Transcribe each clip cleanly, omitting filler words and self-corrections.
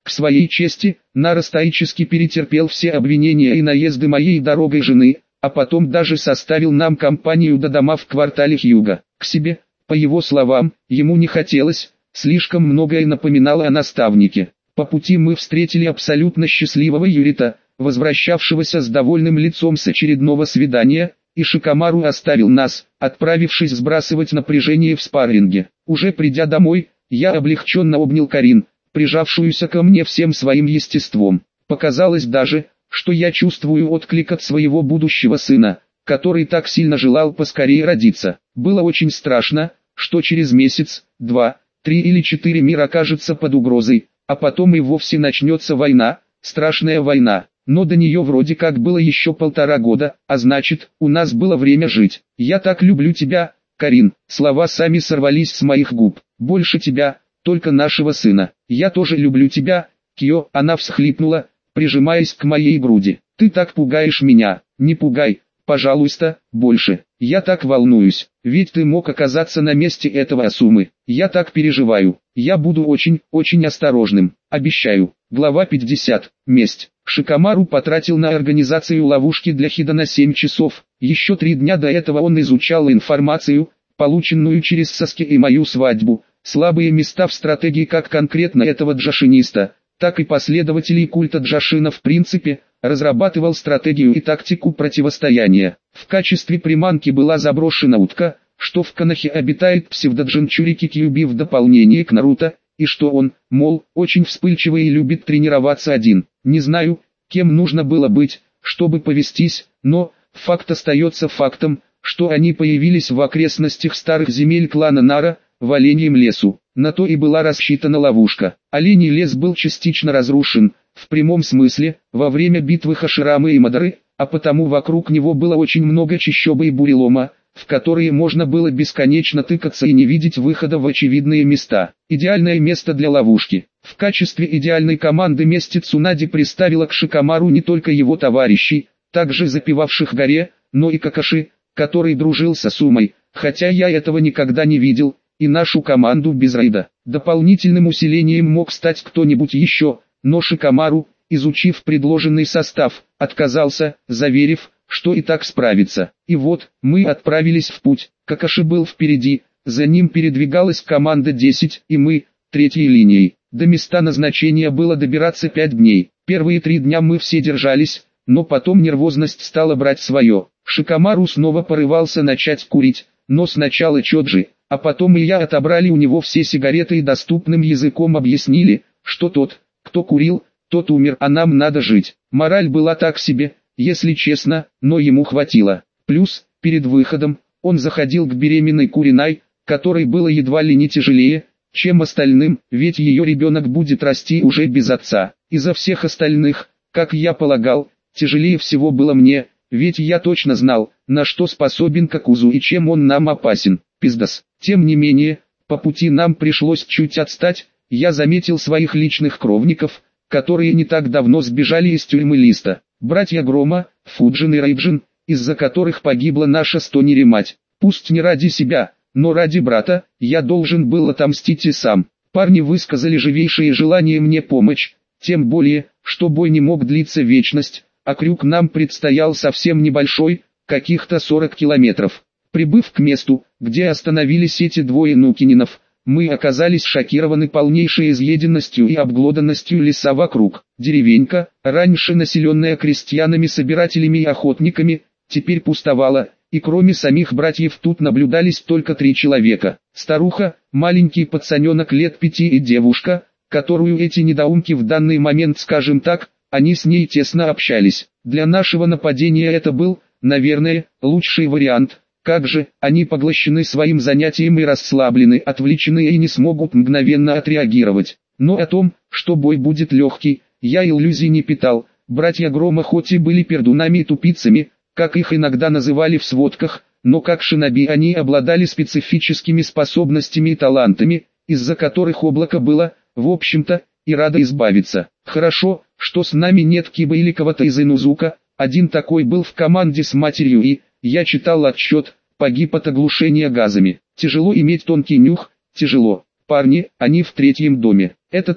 К своей чести, Нара стоически перетерпел все обвинения и наезды моей дорогой жены, а потом даже составил нам компанию до дома в квартале Хьюга. К себе, по его словам, ему не хотелось, слишком многое напоминало о наставнике. По пути мы встретили абсолютно счастливого Юрита, возвращавшегося с довольным лицом с очередного свидания, и Шикомару оставил нас, отправившись сбрасывать напряжение в спарринге. Уже придя домой, я облегченно обнял Карин, прижавшуюся ко мне всем своим естеством. Показалось даже, что я чувствую отклик от своего будущего сына, который так сильно желал поскорее родиться. Было очень страшно, что через месяц, 2, 3 или 4 мир окажется под угрозой, а потом и вовсе начнется война, страшная война. Но до нее вроде как было еще 1,5 года, а значит, у нас было время жить. «Я так люблю тебя, Карин», слова сами сорвались с моих губ. «Больше тебя, только нашего сына. Я тоже люблю тебя, Кио», она всхлипнула, прижимаясь к моей груди. «Ты так пугаешь меня». «Не пугай, пожалуйста, больше. Я так волнуюсь, ведь ты мог оказаться на месте этого Асумы. Я так переживаю. Я буду очень, очень осторожным, обещаю». Глава 50. Месть. Шикомару потратил на организацию ловушки для Хидана 7 часов. Еще 3 дня до этого он изучал информацию, полученную через Саски и мою свадьбу, слабые места в стратегии как конкретно этого джашиниста, так и последователей культа джашина в принципе, разрабатывал стратегию и тактику противостояния. В качестве приманки была заброшена утка, что в Канахе обитает псевдоджинчурики Кьюби в дополнение к Наруто, и что он, мол, очень вспыльчивый и любит тренироваться один. Не знаю, кем нужно было быть, чтобы повестись, но факт остается фактом, что они появились в окрестностях старых земель клана Нара, в Оленьем лесу. На то и была рассчитана ловушка. Оленей лес был частично разрушен, в прямом смысле, во время битвы Хаширамы и Мадары, а потому вокруг него было очень много чащобы и бурелома, в которые можно было бесконечно тыкаться и не видеть выхода в очевидные места. Идеальное место для ловушки. В качестве идеальной команды мести Цунади приставила к Шикомару не только его товарищей, также запевавших горе, но и Какаши, который дружил с Асумой, хотя я этого никогда не видел, и нашу команду без рейда. Дополнительным усилением мог стать кто-нибудь еще, но Шикомару, изучив предложенный состав, отказался, заверив, что и так справится. И вот, мы отправились в путь. Какаши был впереди, за ним передвигалась команда 10, и мы, третьей линией. До места назначения было добираться 5 дней. Первые 3 дня мы все держались, но потом нервозность стала брать свое. Шикомару снова порывался начать курить, но сначала Чоджи, а потом и я отобрали у него все сигареты и доступным языком объяснили, что тот, кто курил, тот умер, а нам надо жить. Мораль была так себе, если честно, но ему хватило. Плюс, перед выходом, он заходил к беременной Куринай, которой было едва ли не тяжелее, чем остальным, ведь ее ребенок будет расти уже без отца. Изо всех остальных, как я полагал, тяжелее всего было мне, ведь я точно знал, на что способен Какузу и чем он нам опасен. Пиздас. Тем не менее, по пути нам пришлось чуть отстать, я заметил своих личных кровников, которые не так давно сбежали из тюрьмы Листа. Братья Грома, Фуджин и Рейджин, из-за которых погибла наша Стонери мать. Пусть не ради себя, но ради брата, я должен был отомстить и сам. Парни высказали живейшее желание мне помочь, тем более, что бой не мог длиться вечность, а крюк нам предстоял совсем небольшой, каких-то 40 километров. Прибыв к месту, где остановились эти двое нукининов, мы оказались шокированы полнейшей изъеденностью и обглоданностью леса вокруг. Деревенька, раньше населенная крестьянами-собирателями и охотниками, теперь пустовала, и кроме самих братьев тут наблюдались только 3 человека. Старуха, маленький пацаненок лет 5 и девушка, которую эти недоумки в данный момент, скажем так, они с ней тесно общались. Для нашего нападения это был, наверное, лучший вариант. Как же, они поглощены своим занятием и расслаблены, отвлечены и не смогут мгновенно отреагировать. Но о том, что бой будет легкий, я иллюзий не питал. Братья Грома хоть и были пердунами и тупицами, как их иногда называли в сводках, но как шиноби они обладали специфическими способностями и талантами, из-за которых облако было, в общем-то, и радо избавиться. Хорошо, что с нами нет Киба или кого-то из Инузука, один такой был в команде с матерью и, я читал отчет, погиб от оглушения газами. Тяжело иметь тонкий нюх, тяжело. Парни, они в 3-м доме. Это тот,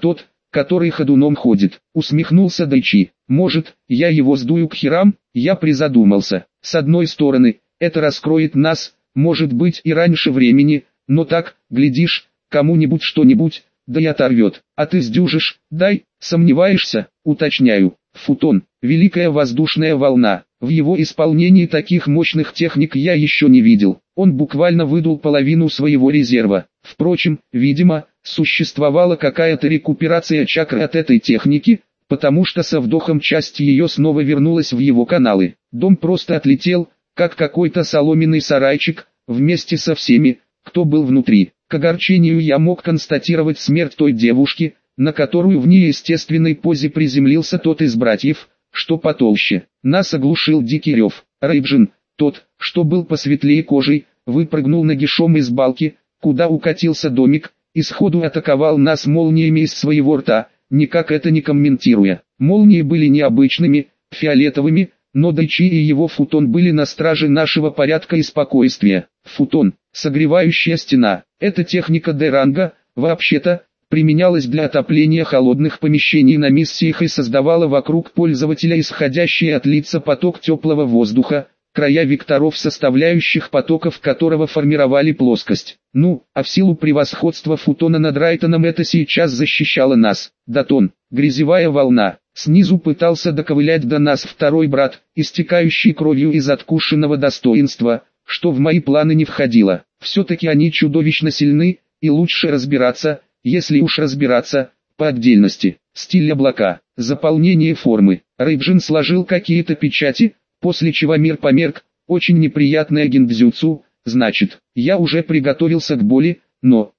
который ходуном ходит. Усмехнулся Дайчи. Может, я его сдую к херам? Я призадумался. С одной стороны, это раскроет нас, может быть и раньше времени, но так, глядишь, кому-нибудь что-нибудь, да и оторвет. А ты сдюжишь, дай, сомневаешься, уточняю. Футон, великая воздушная волна. В его исполнении таких мощных техник я еще не видел. Он буквально выдул половину своего резерва. Впрочем, видимо, существовала какая-то рекуперация чакры от этой техники, потому что со вдохом часть ее снова вернулась в его каналы. Дом просто отлетел, как какой-то соломенный сарайчик, вместе со всеми, кто был внутри. К огорчению я мог констатировать смерть той девушки, на которую в неестественной позе приземлился тот из братьев, что потолще. Нас оглушил дикий рев. Рейджин, тот, что был посветлее кожей, выпрыгнул нагишом из балки, куда укатился домик, и сходу атаковал нас молниями из своего рта, никак это не комментируя. Молнии были необычными, фиолетовыми, но Дайчи и его футон были на страже нашего порядка и спокойствия. Футон, согревающая стена, эта техника Д-ранга, вообще-то, применялась для отопления холодных помещений на миссиях и создавала вокруг пользователя исходящий от лица поток теплого воздуха, края векторов составляющих потоков которого формировали плоскость. Ну, а в силу превосходства футона над Райтоном это сейчас защищало нас. Датон, грязевая волна. Снизу пытался доковылять до нас второй брат, истекающий кровью из откушенного достоинства, что в мои планы не входило. Все-таки они чудовищно сильны, и лучше разбираться, если уж разбираться, по отдельности. Стиль облака, заполнение формы. Рейджин сложил какие-то печати, после чего мир померк, очень неприятное гиндзюцу, значит, я уже приготовился к боли, но,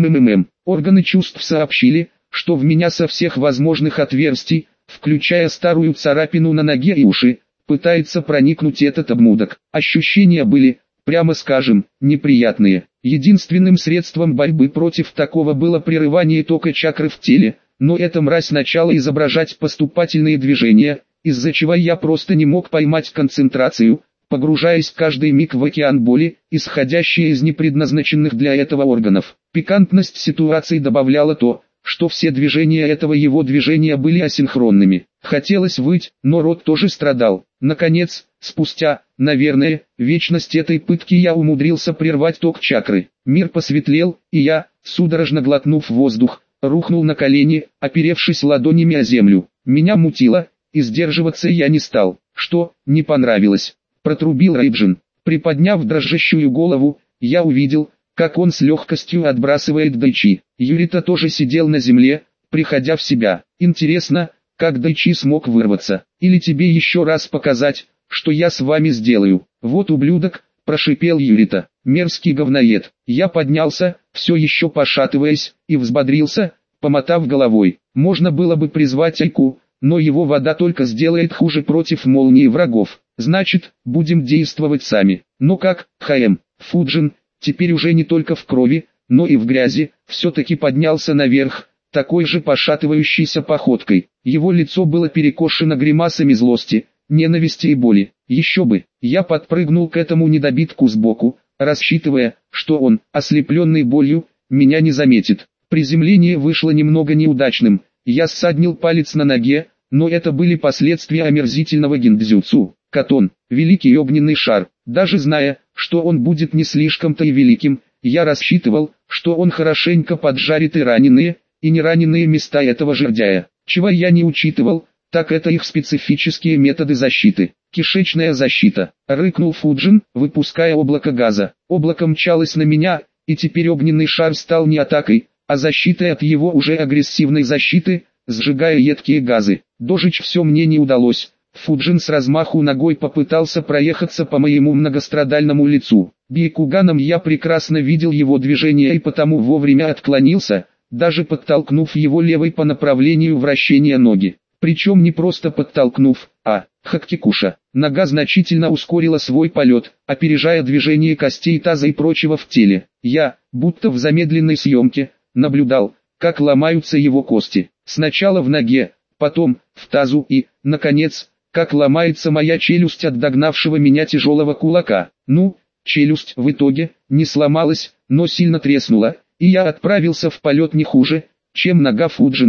органы чувств сообщили, что в меня со всех возможных отверстий, включая старую царапину на ноге и уши, пытается проникнуть этот обмудок. Ощущения были, прямо скажем, неприятные. Единственным средством борьбы против такого было прерывание тока чакры в теле, но эта мразь начала изображать поступательные движения, из-за чего я просто не мог поймать концентрацию, погружаясь каждый миг в океан боли, исходящий из непредназначенных для этого органов. Пикантность ситуации добавляла то, что все движения этого его движения были асинхронными. Хотелось выть, но рот тоже страдал. Наконец, спустя, наверное, вечность этой пытки я умудрился прервать ток чакры. Мир посветлел, и я, судорожно глотнув воздух, рухнул на колени, оперевшись ладонями о землю. Меня мутило, и сдерживаться я не стал. Что, не понравилось? Протрубил Рейджин. Приподняв дрожащую голову, я увидел, как он с легкостью отбрасывает Дайчи. Юрита тоже сидел на земле, приходя в себя. Интересно, как Дайчи смог вырваться? Или тебе еще раз показать, что я с вами сделаю? Вот ублюдок, прошипел Юрита. Мерзкий говноед. Я поднялся, все еще пошатываясь, и взбодрился, помотав головой. Можно было бы призвать Айку, но его вода только сделает хуже против молнии врагов. Значит, будем действовать сами. Но как, ХМ, Фуджин, теперь уже не только в крови, но и в грязи, все-таки поднялся наверх, такой же пошатывающейся походкой. Его лицо было перекошено гримасами злости, ненависти и боли. Еще бы, я подпрыгнул к этому недобитку сбоку, рассчитывая, что он, ослепленный болью, меня не заметит. Приземление вышло немного неудачным, я ссаднил палец на ноге, но это были последствия омерзительного гиндзюцу. Катон, великий огненный шар, даже зная, что он будет не слишком-то и великим, я рассчитывал, что он хорошенько поджарит и раненые, и нераненые места этого жердяя. Чего я не учитывал, так это их специфические методы защиты. Кишечная защита. Рыкнул Фуджин, выпуская облако газа. Облако мчалось на меня, и теперь огненный шар стал не атакой, а защитой от его уже агрессивной защиты, сжигая едкие газы. Дожечь все мне не удалось. Фуджин с размаху ногой попытался проехаться по моему многострадальному лицу. Бейкуганом я прекрасно видел его движение и потому вовремя отклонился, даже подтолкнув его левой по направлению вращения ноги. Причем не просто подтолкнув, а, хактикуша. Нога значительно ускорила свой полет, опережая движение костей таза и прочего в теле. Я, будто в замедленной съемке, наблюдал, как ломаются его кости. Сначала в ноге, потом в тазу и, наконец, как ломается моя челюсть от догнавшего меня тяжелого кулака. Ну, челюсть в итоге не сломалась, но сильно треснула, и я отправился в полет не хуже, чем нога Фуджина,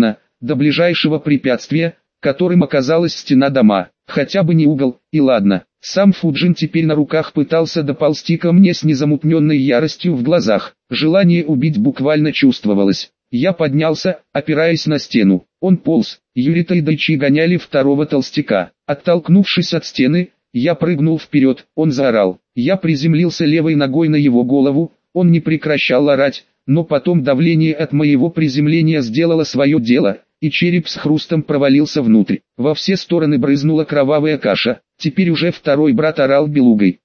до ближайшего препятствия, которым оказалась стена дома. Хотя бы не угол, и ладно. Сам Фуджин теперь на руках пытался доползти ко мне с незамутненной яростью в глазах. Желание убить буквально чувствовалось. Я поднялся, опираясь на стену. Он полз. Юрита и Дайчи гоняли второго толстяка. Оттолкнувшись от стены, я прыгнул вперед. Он заорал. Я приземлился левой ногой на его голову. Он не прекращал орать, но потом давление от моего приземления сделало свое дело, и череп с хрустом провалился внутрь. Во все стороны брызнула кровавая каша. Теперь уже второй брат орал белугой.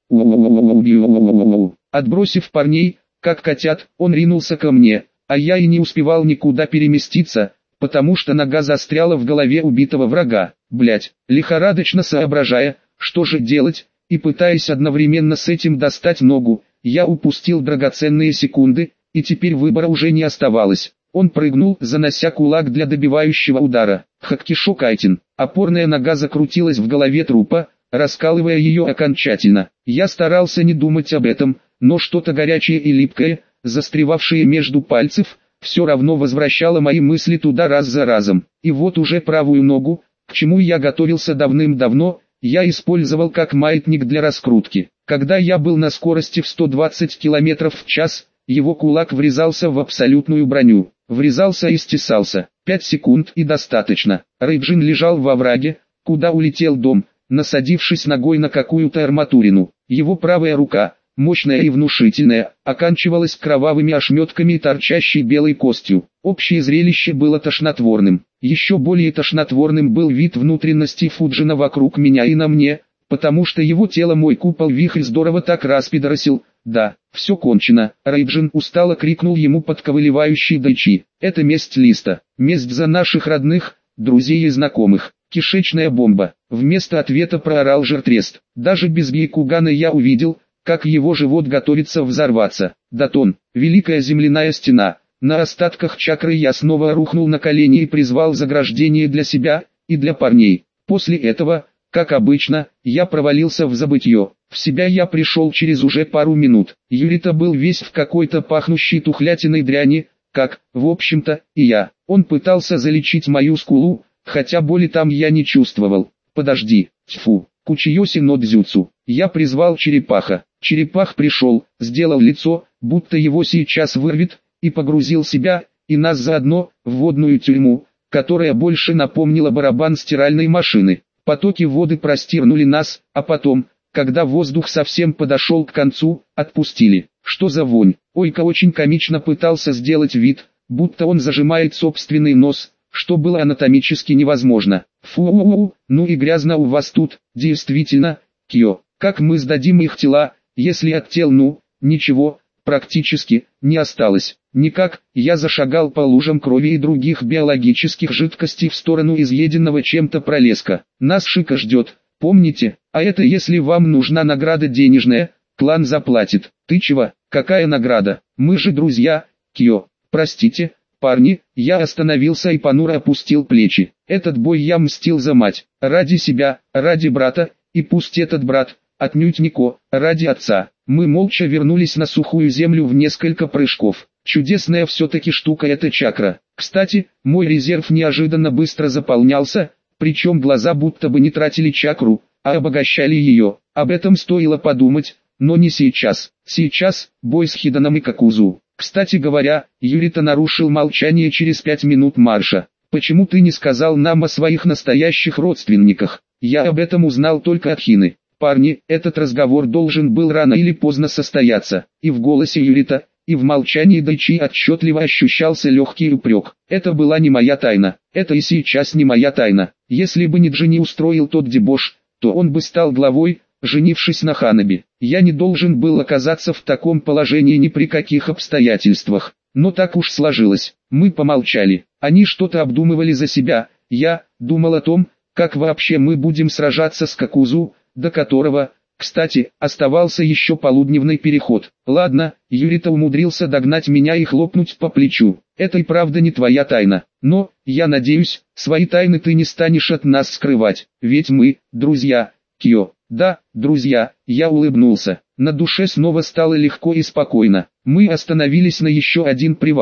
Отбросив парней, как котят, он ринулся ко мне, а я и не успевал никуда переместиться, потому что нога застряла в голове убитого врага. Блять, лихорадочно соображая, что же делать, и пытаясь одновременно с этим достать ногу, я упустил драгоценные секунды, и теперь выбора уже не оставалось. Он прыгнул, занося кулак для добивающего удара. Хаккишо Кайтин. Опорная нога закрутилась в голове трупа, раскалывая ее окончательно. Я старался не думать об этом, но что-то горячее и липкое, застревавшее между пальцев, все равно возвращало мои мысли туда раз за разом. И вот уже правую ногу, к чему я готовился давным-давно, я использовал как маятник для раскрутки. Когда я был на скорости в 120 км в час, его кулак врезался в абсолютную броню. Врезался и стесался. 5 секунд и достаточно. Рейджин лежал во враге, куда улетел дом, насадившись ногой на какую-то арматурину. Его правая рука, мощная и внушительная, оканчивалась кровавыми ошметками и торчащей белой костью. Общее зрелище было тошнотворным. Еще более тошнотворным был вид внутренностей Фуджина вокруг меня и на мне, потому что его тело мой купол-вихрь здорово так распидоросил. Да, все кончено. Рейджин устало крикнул ему подковыливающий Дайчи. Это месть Листа. Месть за наших родных, друзей и знакомых. Кишечная бомба. Вместо ответа проорал Жертрест. Даже без Гейкугана я увидел, как его живот готовится взорваться. Датон. Великая земляная стена. На остатках чакры я снова рухнул на колени и призвал заграждение для себя и для парней. После этого, как обычно, я провалился в забытье. В себя я пришел через уже пару минут. Юрита был весь в какой-то пахнущей тухлятиной дряни, как, в общем-то, и я. Он пытался залечить мою скулу, хотя боли там я не чувствовал. Подожди, тьфу, Кучиоси но дзюцу. Я призвал черепаха. Черепах пришел, сделал лицо, будто его сейчас вырвет, и погрузил себя, и нас заодно, в водную тюрьму, которая больше напомнила барабан стиральной машины. Потоки воды простирнули нас, а потом, когда воздух совсем подошел к концу, отпустили. Что за вонь? Ойка очень комично пытался сделать вид, будто он зажимает собственный нос, что было анатомически невозможно. Фу, ну и грязно у вас тут, действительно, Кьо. Как мы сдадим их тела, если от тел ничего, практически, не осталось. Никак, я зашагал по лужам крови и других биологических жидкостей в сторону изъеденного чем-то пролеска. Нас Шика ждет, помните, а это если вам нужна награда денежная, клан заплатит. Ты чего, какая награда? Мы же друзья, Кьо. Простите, парни, я остановился и понуро опустил плечи. Этот бой я мстил за мать, ради себя, ради брата, и пусть этот брат, отнюдь не ради отца. Мы молча вернулись на сухую землю в несколько прыжков. Чудесная все-таки штука эта чакра. Кстати, мой резерв неожиданно быстро заполнялся, причем глаза будто бы не тратили чакру, а обогащали ее. Об этом стоило подумать, но не сейчас. Сейчас, бой с Хиданом и Какузу. Кстати говоря, Юрита нарушил молчание через 5 минут марша. Почему ты не сказал нам о своих настоящих родственниках? Я об этом узнал только от Хины. Парни, этот разговор должен был рано или поздно состояться. И в голосе Юрита, и в молчании Дайчи отчетливо ощущался легкий упрек. Это была не моя тайна. Это и сейчас не моя тайна. Если бы не Джинни устроил тот дебош, то он бы стал главой, женившись на Ханаби. Я не должен был оказаться в таком положении ни при каких обстоятельствах. Но так уж сложилось. Мы помолчали. Они что-то обдумывали за себя. Я думал о том, как вообще мы будем сражаться с Какузу, до которого, кстати, оставался еще полудневный переход. Ладно, Юрита умудрился догнать меня и хлопнуть по плечу. Это и правда не твоя тайна. Но, я надеюсь, свои тайны ты не станешь от нас скрывать. Ведь мы, друзья, Кьо. Да, друзья, я улыбнулся. На душе снова стало легко и спокойно. Мы остановились на еще один привал,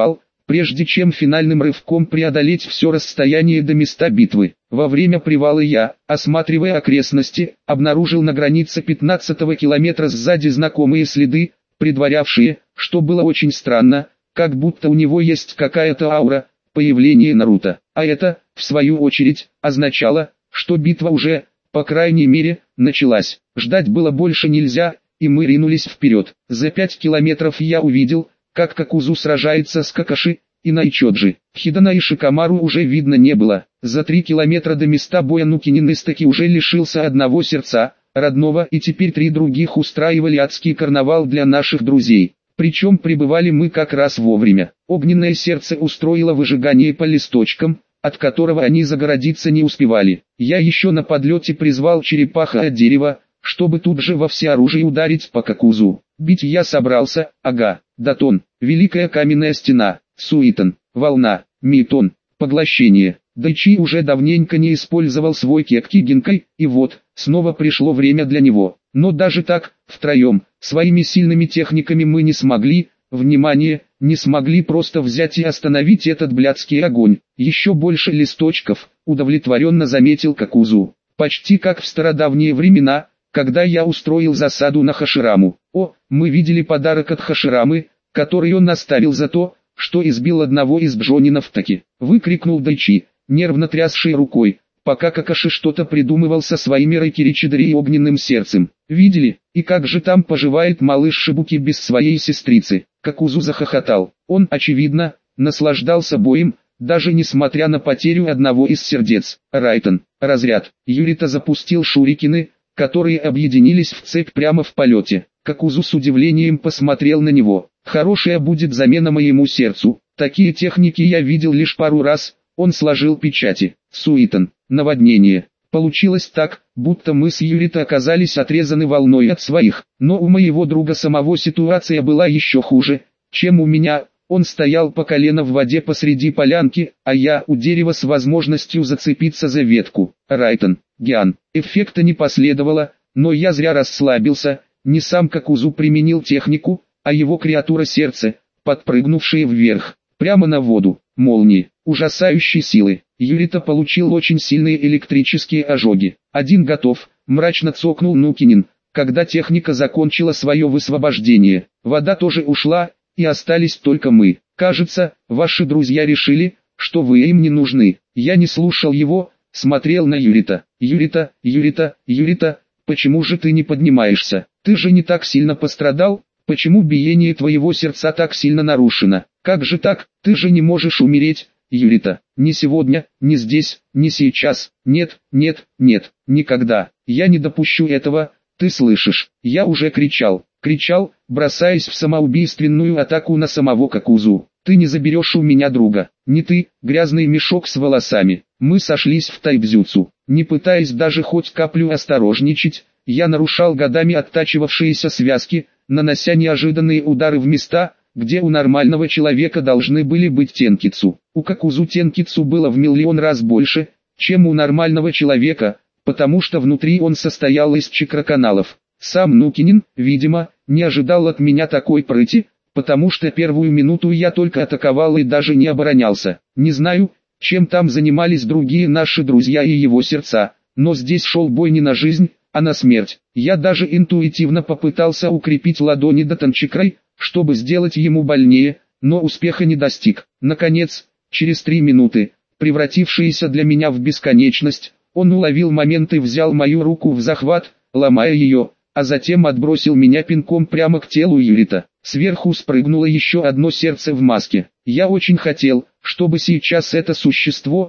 прежде чем финальным рывком преодолеть все расстояние до места битвы. Во время привала я, осматривая окрестности, обнаружил на границе 15-го километра сзади знакомые следы, предварявшие, что было очень странно, как будто у него есть какая-то аура, появление Наруто. А это, в свою очередь, означало, что битва уже, по крайней мере, началась. Ждать было больше нельзя, и мы ринулись вперед. За 5 километров я увидел, как Какузу сражается с Какаши и Найчоджи. Хидана и Шикамару уже видно не было. За 3 километра до места боя Нукинин Истаки уже лишился одного сердца, родного, и теперь 3 других устраивали адский карнавал для наших друзей. Причем прибывали мы как раз вовремя. Огненное сердце устроило выжигание по листочкам, от которого они загородиться не успевали. Я еще на подлете призвал черепаха от дерева, чтобы тут же во всеоружие ударить по Какузу. Бить я собрался, ага, Датон, Великая Каменная Стена, Суитон, Волна, Митон, Поглощение. Дайчи уже давненько не использовал свой Кекки Гинкай, и вот, снова пришло время для него. Но даже так, втроем, своими сильными техниками мы не смогли, внимание, не смогли просто взять и остановить этот блядский огонь. Еще больше листочков, удовлетворенно заметил Какузу. Почти как в стародавние времена, когда я устроил засаду на Хашираму. О, мы видели подарок от Хаширамы, который он оставил за то, что избил одного из бджонинов таки. Выкрикнул Дайчи, нервно трясший рукой, пока Какаши что-то придумывал со своими Райкиричидори и огненным сердцем. Видели, и как же там поживает малыш Шибуки без своей сестрицы? Какузу захохотал. Он, очевидно, наслаждался боем, даже несмотря на потерю одного из сердец. Райтон, разряд. Юрита запустил шурикины, которые объединились в цепь прямо в полете. Какузу с удивлением посмотрел на него. Хорошая будет замена моему сердцу. Такие техники я видел лишь пару раз. Он сложил печати. Суитон, наводнение. Получилось так, будто мы с Юрита оказались отрезаны волной от своих. Но у моего друга самого ситуация была еще хуже, чем у меня. Он стоял по колено в воде посреди полянки, а я у дерева с возможностью зацепиться за ветку. Райтон, Гиан. Эффекта не последовало, но я зря расслабился. Не сам Какузу применил технику, а его креатура сердца, подпрыгнувшая вверх, прямо на воду. Молнии, ужасающей силы. Юрита получил очень сильные электрические ожоги. Один готов, мрачно цокнул Нукинин, когда техника закончила свое высвобождение. Вода тоже ушла, и остались только мы. Кажется, ваши друзья решили, что вы им не нужны. Я не слушал его, смотрел на Юрита. Юрита, Юрита, Юрита, почему же ты не поднимаешься? Ты же не так сильно пострадал? Почему биение твоего сердца так сильно нарушено? Как же так? Ты же не можешь умереть, Юрита. Не сегодня, не здесь, не сейчас. Нет, нет, нет, никогда. Я не допущу этого. Ты слышишь? Я уже кричал, бросаясь в самоубийственную атаку на самого Какузу. Ты не заберешь у меня друга. Не ты, грязный мешок с волосами. Мы сошлись в тайбзюцу. Не пытаясь даже хоть каплю осторожничать, я нарушал годами оттачивавшиеся связки, нанося неожиданные удары в места, где у нормального человека должны были быть тенкитсу. У Какузу тенкитсу было в миллион раз больше, чем у нормального человека, потому что внутри он состоял из чакроканалов. Сам Нукинин, видимо, не ожидал от меня такой прыти, потому что первую минуту я только атаковал и даже не оборонялся. Не знаю, чем там занимались другие наши друзья и его сердца, но здесь шел бой не на жизнь, а на смерть. Я даже интуитивно попытался укрепить ладони до Танчикрай, чтобы сделать ему больнее, но успеха не достиг. Наконец, через 3 минуты, превратившиеся для меня в бесконечность, он уловил момент и взял мою руку в захват, ломая ее, а затем отбросил меня пинком прямо к телу Юрита. Сверху спрыгнуло еще одно сердце в маске. Я очень хотел, чтобы сейчас это существо,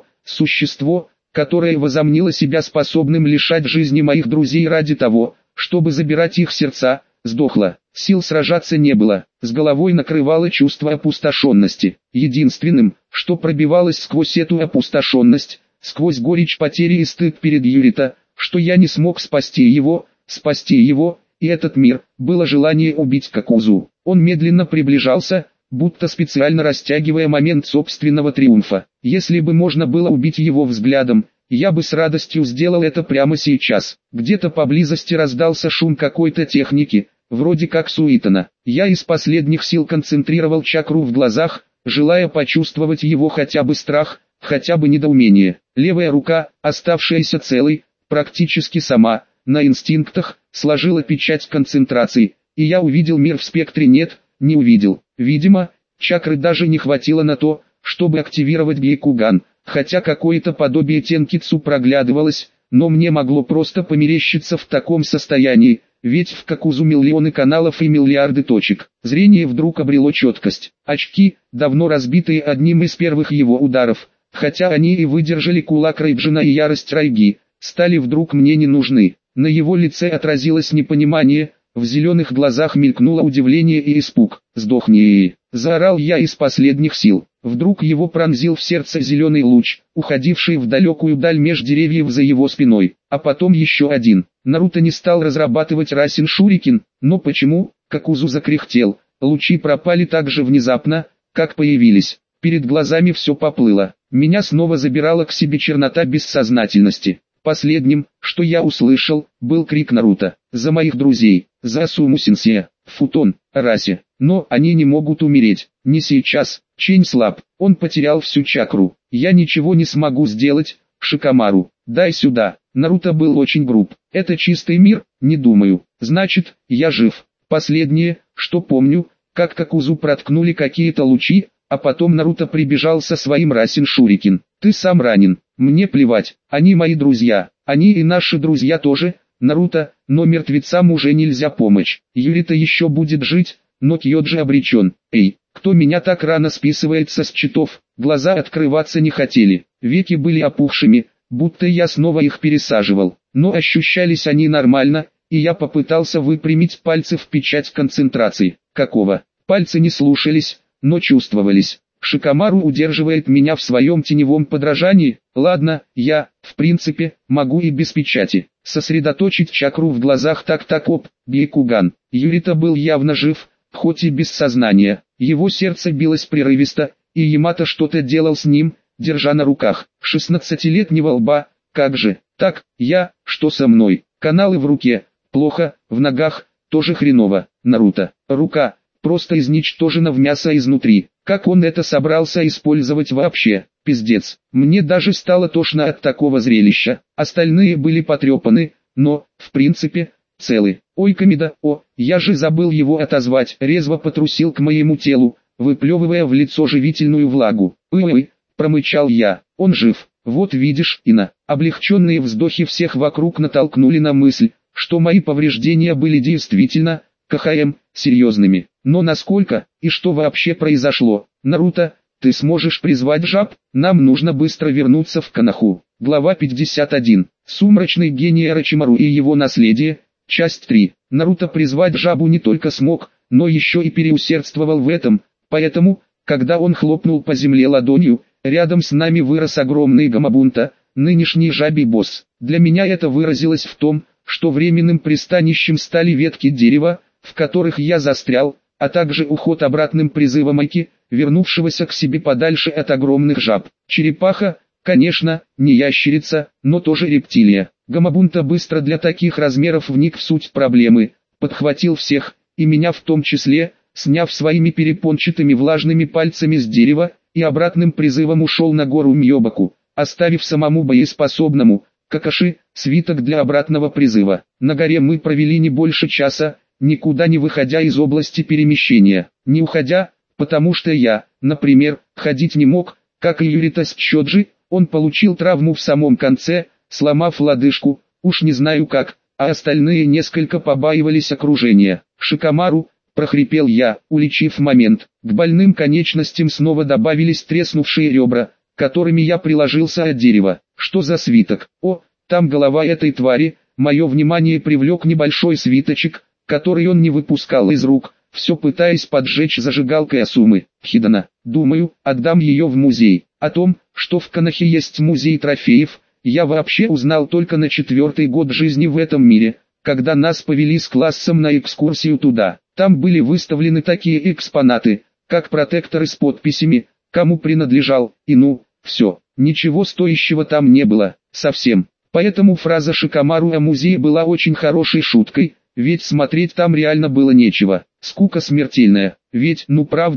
которое возомнило себя способным лишать жизни моих друзей ради того, чтобы забирать их сердца, сдохло. Сил сражаться не было, с головой накрывало чувство опустошенности. Единственным, что пробивалось сквозь эту опустошенность, сквозь горечь потери и стыд перед Юрита, что я не смог спасти его, и этот мир, было желание убить Какузу. Он медленно приближался, будто специально растягивая момент собственного триумфа. Если бы можно было убить его взглядом, я бы с радостью сделал это прямо сейчас. Где-то поблизости раздался шум какой-то техники, вроде как Суитона. Я из последних сил концентрировал чакру в глазах, желая почувствовать его хотя бы страх, хотя бы недоумение. Левая рука, оставшаяся целой, практически сама, на инстинктах, сложила печать концентрации, и я увидел мир в спектре. Нет, не увидел. Видимо, чакры даже не хватило на то, чтобы активировать Гейкуган, хотя какое-то подобие тенкитсу проглядывалось, но мне могло просто померещиться в таком состоянии, ведь в Какузу миллионы каналов и миллиарды точек. Зрение вдруг обрело четкость. Очки, давно разбитые одним из первых его ударов, хотя они и выдержали кулак Рейджина и ярость Райги, стали вдруг мне не нужны. На его лице отразилось непонимание, в зеленых глазах мелькнуло удивление и испуг. «Сдохни!» – заорал я из последних сил. Вдруг его пронзил в сердце зеленый луч, уходивший в далекую даль меж деревьев за его спиной, а потом еще один. Наруто не стал разрабатывать Расин Шурикен, но почему? Какузу закряхтел, лучи пропали так же внезапно, как появились. Перед глазами все поплыло, меня снова забирала к себе чернота бессознательности. Последним, что я услышал, был крик Наруто: «За моих друзей, за Асуму Сенсея, Футон, Раси, но они не могут умереть, не сейчас, Чень слаб, он потерял всю чакру, я ничего не смогу сделать, Шикамару, дай сюда». Наруто был очень груб, это чистый мир, не думаю, значит, я жив. Последнее, что помню, как Какузу проткнули какие-то лучи, а потом Наруто прибежал со своим Расин Шурикен. «Ты сам ранен, мне плевать, они мои друзья, они и наши друзья тоже, Наруто, но мертвецам уже нельзя помочь. Юрита еще будет жить, но Кьёджи обречен. Эй, кто меня так рано списывается с счетов?» Глаза открываться не хотели, веки были опухшими, будто я снова их пересаживал, но ощущались они нормально, и я попытался выпрямить пальцы в печать концентрации. Какого? Пальцы не слушались, но чувствовались. Шикамару удерживает меня в своем теневом подражании. Ладно, я, в принципе, могу и без печати. Сосредоточить чакру в глазах так-так-оп, Бейкуган. Юрита был явно жив, хоть и без сознания. Его сердце билось прерывисто, и Ямато что-то делал с ним, держа на руках 16-летнего лба. Как же, так, что со мной? Каналы в руке, плохо, в ногах, тоже хреново. Наруто, рука, просто изничтожена в мясо изнутри. Как он это собрался использовать вообще? Пиздец. Мне даже стало тошно от такого зрелища. Остальные были потрепаны, но, в принципе, целы. Ой, Камида, я же забыл его отозвать. Резво потрусил к моему телу, выплевывая в лицо живительную влагу. «Ой-ой», промычал я, он жив. Вот видишь, Ина. Облегченные вздохи всех вокруг натолкнули на мысль, что мои повреждения были действительно, КХМ, серьезными. Но насколько, и что вообще произошло? Наруто, ты сможешь призвать жаб? Нам нужно быстро вернуться в Коноху. Глава 51. Сумрачный гений Орочимару и его наследие. Часть 3. Наруто призвать жабу не только смог, но еще и переусердствовал в этом, поэтому, когда он хлопнул по земле ладонью, рядом с нами вырос огромный Гамабунта, нынешний жабий босс. Для меня это выразилось в том, что временным пристанищем стали ветки дерева, в которых я застрял, а также уход обратным призывом Айки, вернувшегося к себе подальше от огромных жаб. Черепаха, конечно, не ящерица, но тоже рептилия. Гамабунта быстро для таких размеров вник в суть проблемы, подхватил всех, и меня в том числе, сняв своими перепончатыми влажными пальцами с дерева, и обратным призывом ушел на гору Мьёбаку, оставив самому боеспособному, Какаши, свиток для обратного призыва. На горе мы провели не больше часа, никуда не выходя из области перемещения. Не уходя, потому что я, например, ходить не мог, как и Юрита с Чоджи, он получил травму в самом конце, сломав лодыжку, уж не знаю как, а остальные несколько побаивались окружения. «Шикамару», прохрипел я, уличив момент. К больным конечностям снова добавились треснувшие ребра, которыми я приложился от дерева. Что за свиток? Там голова этой твари. Мое внимание привлек небольшой свиточек, который он не выпускал из рук, все пытаясь поджечь зажигалкой Асумы. Хидана, думаю, отдам ее в музей. О том, что в Конохе есть музей трофеев, я вообще узнал только на 4-й год жизни в этом мире, когда нас повели с классом на экскурсию туда. Там были выставлены такие экспонаты, как протекторы с подписями, кому принадлежал, и все. Ничего стоящего там не было, совсем. Поэтому фраза Шикамару о музее была очень хорошей шуткой, ведь смотреть там реально было нечего. Скука смертельная, ведь, правда,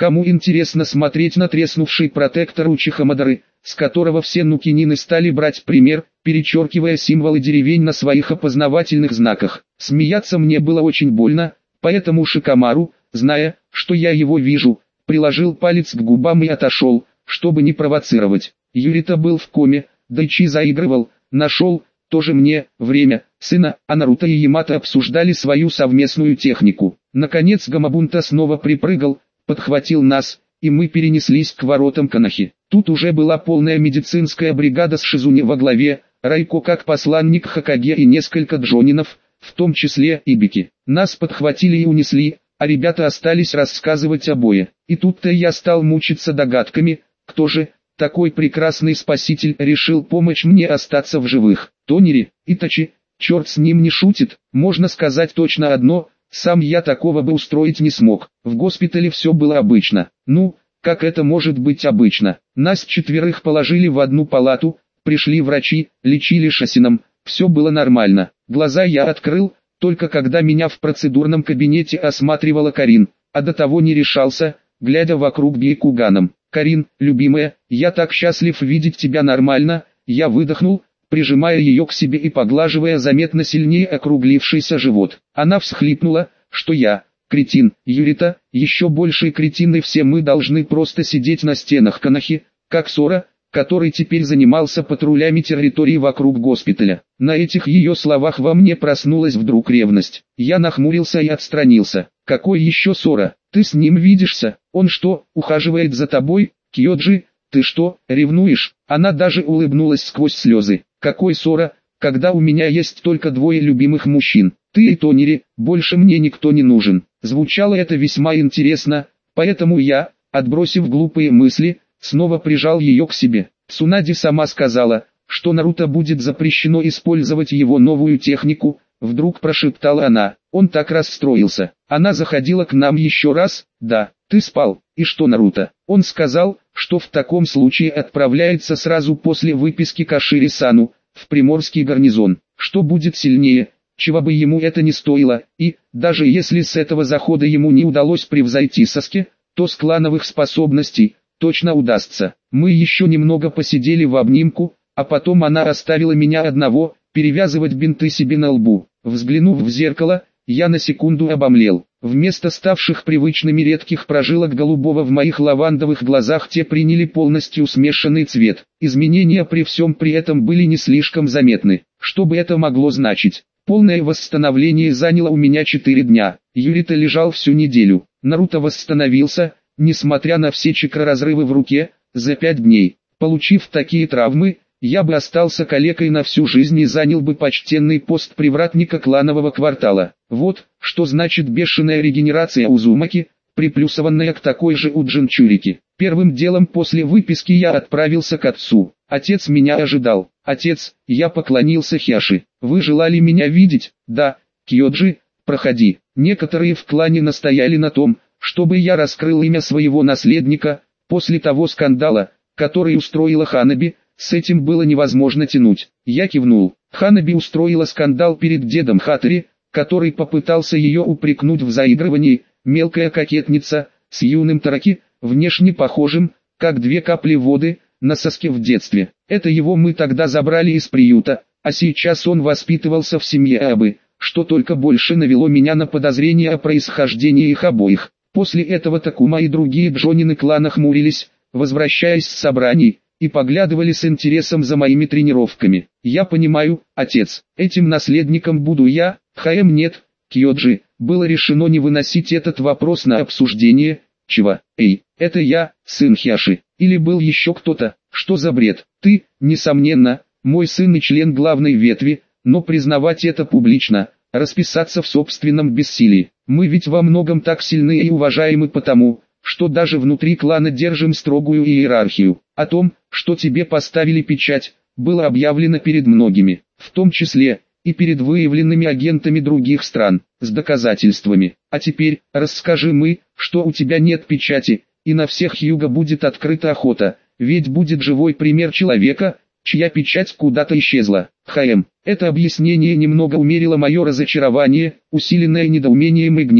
Кому интересно смотреть на треснувший протектор Учиха Мадары, с которого все нукинины стали брать пример, перечеркивая символы деревень на своих опознавательных знаках. Смеяться мне было очень больно, поэтому Шикомару, зная, что я его вижу, приложил палец к губам и отошел, чтобы не провоцировать. Юрита был в коме, Дайчи заигрывал, нашел, тоже мне, время, сына, а Наруто и Ямато обсуждали свою совместную технику. Наконец Гамабунта снова припрыгал, подхватил нас, и мы перенеслись к воротам Канахи. Тут уже была полная медицинская бригада с Шизуни во главе, Райко как посланник Хокаге и несколько джонинов, в том числе и Бики. Нас подхватили и унесли, а ребята остались рассказывать о бое. И тут-то я стал мучиться догадками, кто же, такой прекрасный спаситель, решил помочь мне остаться в живых. Тонери, Итачи, черт с ним не шутит, можно сказать точно одно, сам я такого бы устроить не смог. В госпитале все было обычно. Ну, как это может быть обычно? Нас 4 положили в одну палату, пришли врачи, лечили шасином, все было нормально. Глаза я открыл, только когда меня в процедурном кабинете осматривала Карин, а до того не решался, глядя вокруг Бейкуганом. «Карин, любимая, я так счастлив видеть тебя нормально», я выдохнул, прижимая ее к себе и поглаживая заметно сильнее округлившийся живот. Она всхлипнула, что я, кретин, Юрита, еще больший кретин, и все мы должны просто сидеть на стенах Канахи, как Сора, который теперь занимался патрулями территории вокруг госпиталя. На этих ее словах во мне проснулась вдруг ревность. Я нахмурился и отстранился. «Какой еще Сора? Ты с ним видишься? Он что, ухаживает за тобой, Кьёджи? Ты что, ревнуешь?» Она даже улыбнулась сквозь слезы. «Какой Сора, когда у меня есть только 2 любимых мужчин? Ты и Тонери, больше мне никто не нужен». Звучало это весьма интересно, поэтому я, отбросив глупые мысли, снова прижал ее к себе. Цунади сама сказала, что Наруто будет запрещено использовать его новую технику, вдруг прошептала она. Он так расстроился. Она заходила к нам еще раз. «Да, ты спал. И что Наруто?» Он сказал, что в таком случае отправляется сразу после выписки Кашири-сану, в Приморский гарнизон. Что будет сильнее, чего бы ему это ни стоило, и, даже если с этого захода ему не удалось превзойти Саске, то с клановых способностей точно удастся. Мы еще немного посидели в обнимку, а потом она оставила меня одного, перевязывать бинты себе на лбу. Взглянув в зеркало, я на секунду обомлел. Вместо ставших привычными редких прожилок голубого в моих лавандовых глазах те приняли полностью смешанный цвет. Изменения при всем при этом были не слишком заметны. Что бы это могло значить? Полное восстановление заняло у меня 4 дня. Юрита лежал всю неделю. Наруто восстановился, несмотря на все чакра-разрывы в руке, за 5 дней. Получив такие травмы, я бы остался калекой на всю жизнь и занял бы почтенный пост привратника кланового квартала. Вот, что значит бешеная регенерация Узумаки, приплюсованная к такой же у Джинчурики. Первым делом после выписки я отправился к отцу. Отец меня ожидал. «Отец», я поклонился Хяши. «Вы желали меня видеть?» «Да, Кьёджи, проходи». Некоторые в клане настояли на том, чтобы я раскрыл имя своего наследника. После того скандала, который устроила Ханаби, с этим было невозможно тянуть. Я кивнул. Ханаби устроила скандал перед дедом Хатори, который попытался ее упрекнуть в заигрывании, мелкая кокетница, с юным Тараки, внешне похожим, как 2 капли воды, на Саске в детстве. Это его мы тогда забрали из приюта, а сейчас он воспитывался в семье Абы, что только больше навело меня на подозрения о происхождении их обоих. После этого Такума и другие джонины клана хмурились, возвращаясь с собраний, и поглядывали с интересом за моими тренировками. «Я понимаю, отец, этим наследником буду я, Хаэм нет, Кьёджи». Было решено не выносить этот вопрос на обсуждение. «Чего? Эй, это я, сын Хяши, или был еще кто-то? Что за бред? Ты, несомненно, мой сын и член главной ветви, но признавать это публично, расписаться в собственном бессилии. Мы ведь во многом так сильны и уважаемы потому, что даже внутри клана держим строгую иерархию. О том, что тебе поставили печать, было объявлено перед многими, в том числе и перед выявленными агентами других стран, с доказательствами. А теперь, расскажи мы, что у тебя нет печати, и на всех Хьюго будет открыта охота, ведь будет живой пример человека, чья печать куда-то исчезла. Хаэм, это объяснение немного умерило мое разочарование, усиленное недоумением и гневом.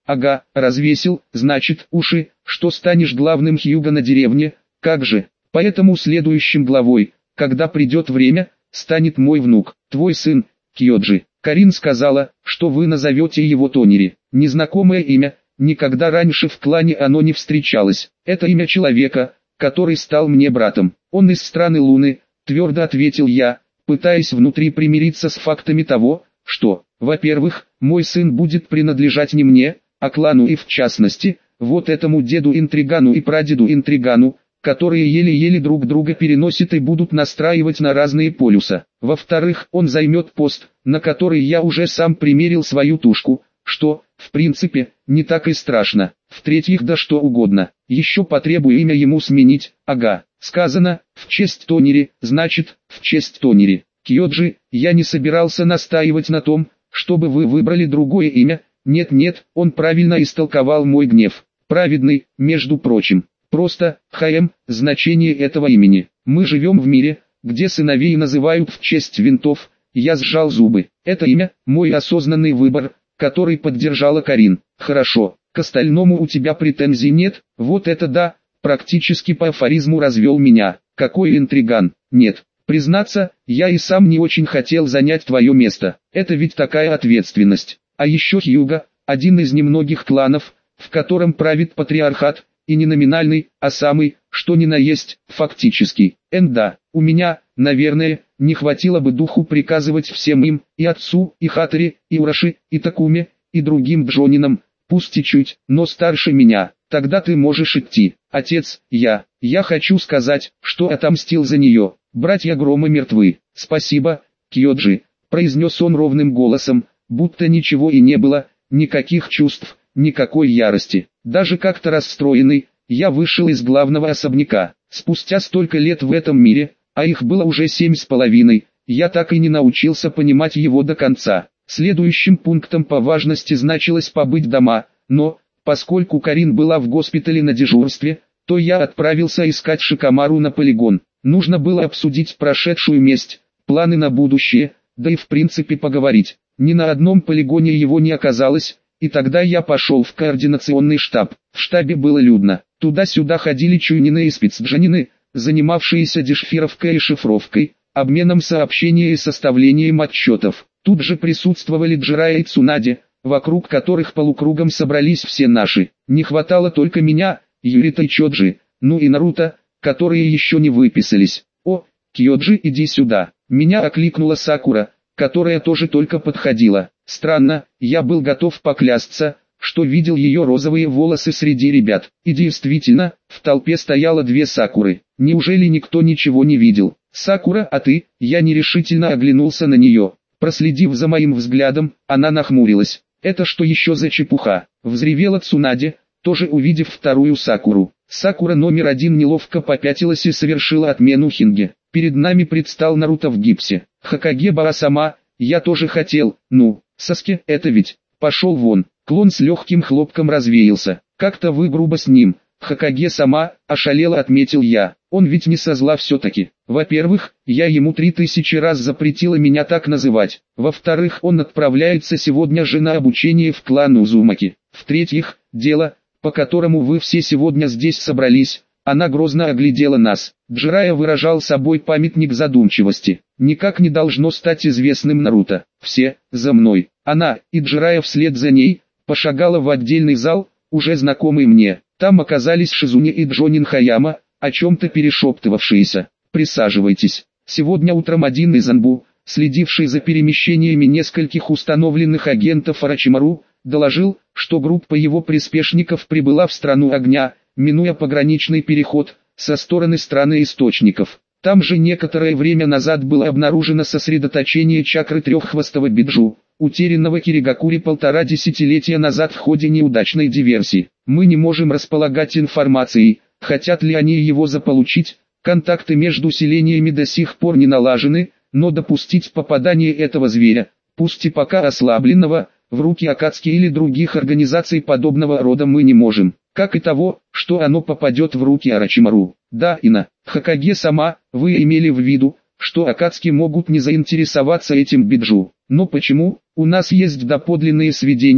Ага, развесил, значит, уши, что станешь главным Хьюго на деревне, как же. Поэтому следующим главой, когда придет время, станет мой внук, твой сын, Кьоджи. Карин сказала, что вы назовете его Тонери. Незнакомое имя, никогда раньше в клане оно не встречалось. Это имя человека, который стал мне братом. Он из страны Луны, твердо ответил я, пытаясь внутри примириться с фактами того, что, во-первых, мой сын будет принадлежать не мне, а клану и в частности, вот этому деду-интригану и прадеду-интригану, которые еле-еле друг друга переносят и будут настраивать на разные полюса. Во-вторых, он займет пост, на который я уже сам примерил свою тушку, что, в принципе, не так и страшно. В-третьих, да что угодно. Еще потребую имя ему сменить, ага. Сказано, в честь Тонери, значит, в честь Тонери. Кьоджи, я не собирался настаивать на том, чтобы вы выбрали другое имя. Нет-нет, он правильно истолковал мой гнев. Праведный, между прочим. Просто, значение этого имени. Мы живем в мире, где сыновей называют в честь винтов. Я сжал зубы. Это имя, мой осознанный выбор, который поддержала Карин. Хорошо, к остальному у тебя претензий нет? Вот это да, практически по афоризму развел меня. Какой интриган. Нет, признаться, я и сам не очень хотел занять твое место. Это ведь такая ответственность. А еще Хьюго, один из немногих кланов, в котором правит патриархат, и не номинальный, а самый, что ни на есть, фактический. Да, у меня, наверное, не хватило бы духу приказывать всем им, и отцу, и Хатаре, и Ураши, и Такуме, и другим Джонинам, пусть и чуть, но старше меня. Тогда ты можешь идти. Отец, я хочу сказать, что отомстил за нее. Братья Грома мертвы. Спасибо, Кьоджи, произнес он ровным голосом, будто ничего и не было, никаких чувств, никакой ярости. Даже как-то расстроенный, я вышел из главного особняка. Спустя столько лет в этом мире, а их было уже 7,5, я так и не научился понимать его до конца. Следующим пунктом по важности значилось побыть дома, но, поскольку Карин была в госпитале на дежурстве, то я отправился искать Шикамару на полигон. Нужно было обсудить прошедшую месть, планы на будущее, да и в принципе поговорить. Ни на одном полигоне его не оказалось, и тогда я пошел в координационный штаб. В штабе было людно. Туда-сюда ходили чуйнины и спецджанины, занимавшиеся дешифровкой и шифровкой, обменом сообщений и составлением отчетов. Тут же присутствовали Джирая и Цунаде, вокруг которых полукругом собрались все наши. Не хватало только меня, Юрита и Чоджи, ну и Наруто, которые еще не выписались. «О, Кьоджи, иди сюда!» Меня окликнула Сакура, которая тоже только подходила. Странно, я был готов поклясться, что видел ее розовые волосы среди ребят. И действительно, в толпе стояло две Сакуры. Неужели никто ничего не видел? «Сакура, а ты?» Я нерешительно оглянулся на нее. Проследив за моим взглядом, она нахмурилась. «Это что еще за чепуха?» Взревела Цунаде, тоже увидев вторую Сакуру. Сакура номер 1 неловко попятилась и совершила отмену хинге. Перед нами предстал Наруто в гипсе. Хокаге Бара-сама, я тоже хотел, ну, Саске, это ведь, пошел вон. Клон с легким хлопком развеялся. Как-то вы грубо с ним. Хокаге-сама, ошалело отметил я. Он ведь не со зла все-таки. Во-первых, я ему 3000 раз запретила меня так называть. Во-вторых, он отправляется сегодня же на обучение в клан Узумаки. В-третьих, дело, по которому вы все сегодня здесь собрались. Она грозно оглядела нас. Джирая выражал собой памятник задумчивости. Никак не должно стать известным Наруто. Все, за мной. Она, и Джирая вслед за ней, пошагала в отдельный зал, уже знакомый мне. Там оказались Шизуни и Джонин Хаяма, о чем-то перешептывавшиеся. «Присаживайтесь». Сегодня утром один из Анбу, следивший за перемещениями нескольких установленных агентов Орочимару, доложил, что группа его приспешников прибыла в страну огня, минуя пограничный переход, со стороны страны источников. Там же некоторое время назад было обнаружено сосредоточение чакры треххвостого биджу, утерянного Киригакури 1,5 десятилетия назад в ходе неудачной диверсии. Мы не можем располагать информацией, хотят ли они его заполучить, контакты между селениями до сих пор не налажены, но допустить попадание этого зверя, пусть и пока ослабленного, в руки Акацки или других организаций подобного рода мы не можем, как и того, что оно попадет в руки Орочимару. Да, Ина, Хокаге-сама, вы имели в виду, что Акацки могут не заинтересоваться этим биджу. Но почему? У нас есть доподлинные сведения,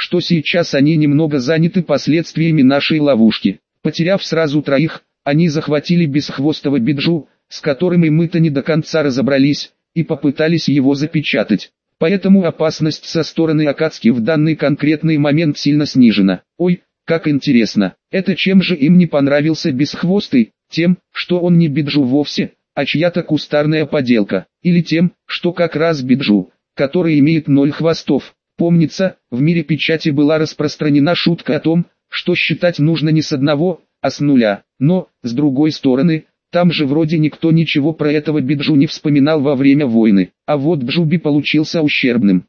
что сейчас они немного заняты последствиями нашей ловушки. Потеряв сразу троих, они захватили бесхвостого Биджу, с которым и мы-то не до конца разобрались, и попытались его запечатать. Поэтому опасность со стороны Акацки в данный конкретный момент сильно снижена. Ой, как интересно, это чем же им не понравился бесхвостый? Тем, что он не Биджу вовсе, а чья-то кустарная поделка. Или тем, что как раз Биджу, который имеет 0 хвостов. Помнится, в мире печати была распространена шутка о том, что считать нужно не с одного, а с нуля. Но, с другой стороны, там же вроде никто ничего про этого Биджу не вспоминал во время войны. А вот Бджуби получился ущербным.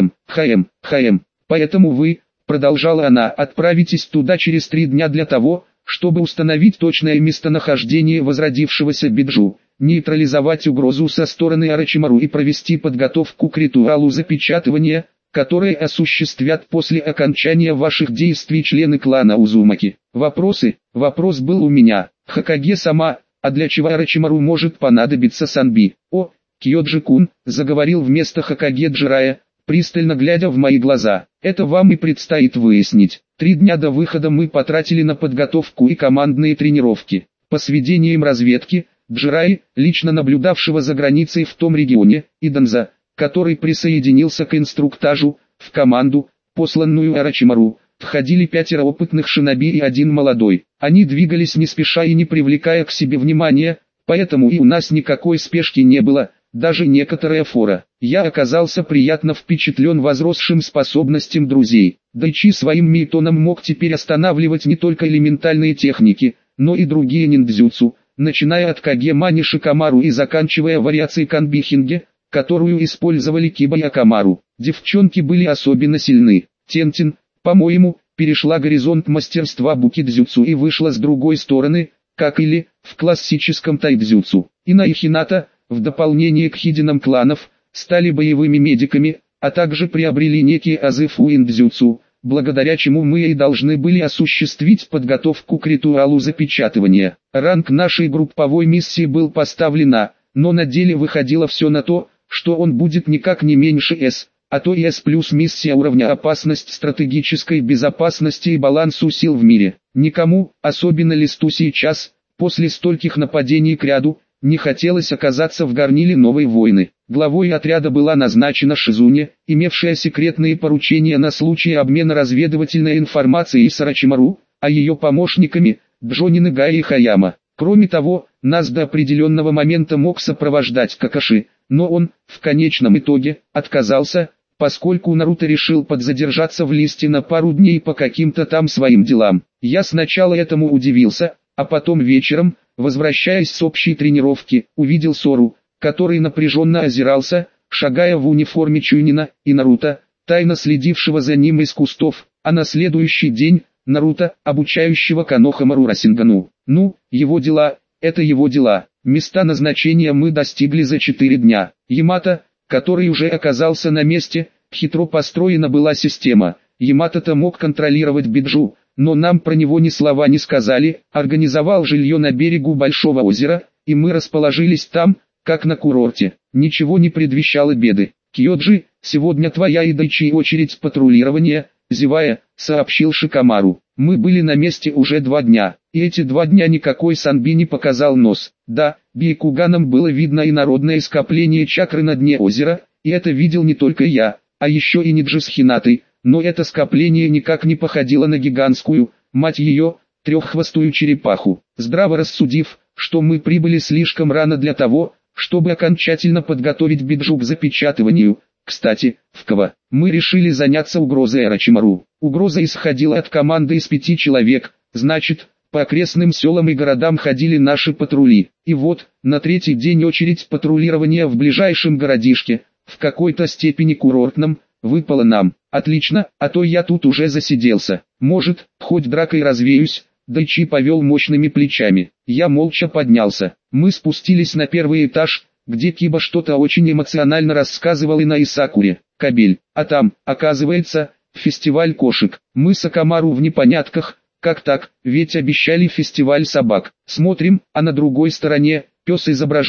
Хаем. Поэтому вы, продолжала она, отправитесь туда через 3 дня для того, чтобы установить точное местонахождение возродившегося Биджу, нейтрализовать угрозу со стороны Орочимару и провести подготовку к ритуалу запечатывания, которые осуществят после окончания ваших действий члены клана Узумаки. Вопросы? Вопрос был у меня. Хокаге сама, а для чего Орочимару может понадобиться Санби? О, Кьёджи-кун, заговорил вместо Хокаге Джирая, пристально глядя в мои глаза. Это вам и предстоит выяснить. 3 дня до выхода мы потратили на подготовку и командные тренировки. По сведениям разведки, Джирай, лично наблюдавшего за границей в том регионе, и Донза, который присоединился к инструктажу, в команду, посланную Орочимару, входили 5 опытных шиноби и 1 молодой. Они двигались не спеша и не привлекая к себе внимания, поэтому и у нас никакой спешки не было, даже некоторая фора. Я оказался приятно впечатлен возросшим способностям друзей. Дайчи своим мейтоном мог теперь останавливать не только элементальные техники, но и другие ниндзюцу, начиная от Кагемани Шикамару и заканчивая вариацией Канбихинге, которую использовали Киба и Акамару. Девчонки были особенно сильны. Тентин, по-моему, перешла горизонт мастерства букидзюцу и вышла с другой стороны, как или в классическом тайдзюцу. Ина и Хината, в дополнение к хидинам кланов, стали боевыми медиками, а также приобрели некие азы фуиндзюцу, благодаря чему мы и должны были осуществить подготовку к ритуалу запечатывания. Ранг нашей групповой миссии был поставлен А, но на деле выходило все на то, что он будет никак не меньше С, а то и С+, миссия уровня опасность стратегической безопасности и балансу сил в мире. Никому, особенно Листу сейчас, после стольких нападений к ряду, не хотелось оказаться в горниле новой войны. Главой отряда была назначена Шизуне, имевшая секретные поручения на случай обмена разведывательной информацией с Орочимару, а ее помощниками – Джонин Гай и Хаяма. Кроме того, нас до определенного момента мог сопровождать Какаши, но он, в конечном итоге, отказался, поскольку Наруто решил подзадержаться в Листе на пару дней по каким-то там своим делам. Я сначала этому удивился, а потом вечером, возвращаясь с общей тренировки, увидел Сору, который напряженно озирался, шагая в униформе Чунина, и Наруто, тайно следившего за ним из кустов, а на следующий день, Наруто, обучающего Конохамару Расингану. Ну, его дела, это его дела. Места назначения мы достигли за 4 дня. Ямато, который уже оказался на месте, хитро построена была система. Ямато-то мог контролировать Биджу, но нам про него ни слова не сказали, организовал жилье на берегу Большого озера, и мы расположились там, как на курорте. Ничего не предвещало беды. Кьёджи, сегодня твоя и Дайчи очередь патрулирования, зевая, сообщил Шикамару. Мы были на месте уже 2 дня, и эти 2 дня никакой Санби не показал нос. Да, Бейкуганом было видно инородное скопление чакры на дне озера, и это видел не только я, а еще и Ниджи с Хинатой, но это скопление никак не походило на гигантскую, мать ее, треххвостую черепаху. Здраво рассудив, что мы прибыли слишком рано для того, чтобы окончательно подготовить Биджу к запечатыванию, кстати, в Кава, мы решили заняться угрозой Орочимару. Угроза исходила от команды из 5 человек, значит, по окрестным селам и городам ходили наши патрули. И вот, на 3-й день очередь патрулирования в ближайшем городишке, в какой-то степени курортном, выпала нам. Отлично, а то я тут уже засиделся. Может, хоть дракой развеюсь. Дайчи повел мощными плечами. Я молча поднялся. Мы спустились на 1-й этаж, где Киба что-то очень эмоционально рассказывал и на Исакуре. Кабель. А там, оказывается, фестиваль кошек. Мы с Акамару в непонятках. Как так, ведь обещали фестиваль собак. Смотрим, а на другой стороне, пес изображен,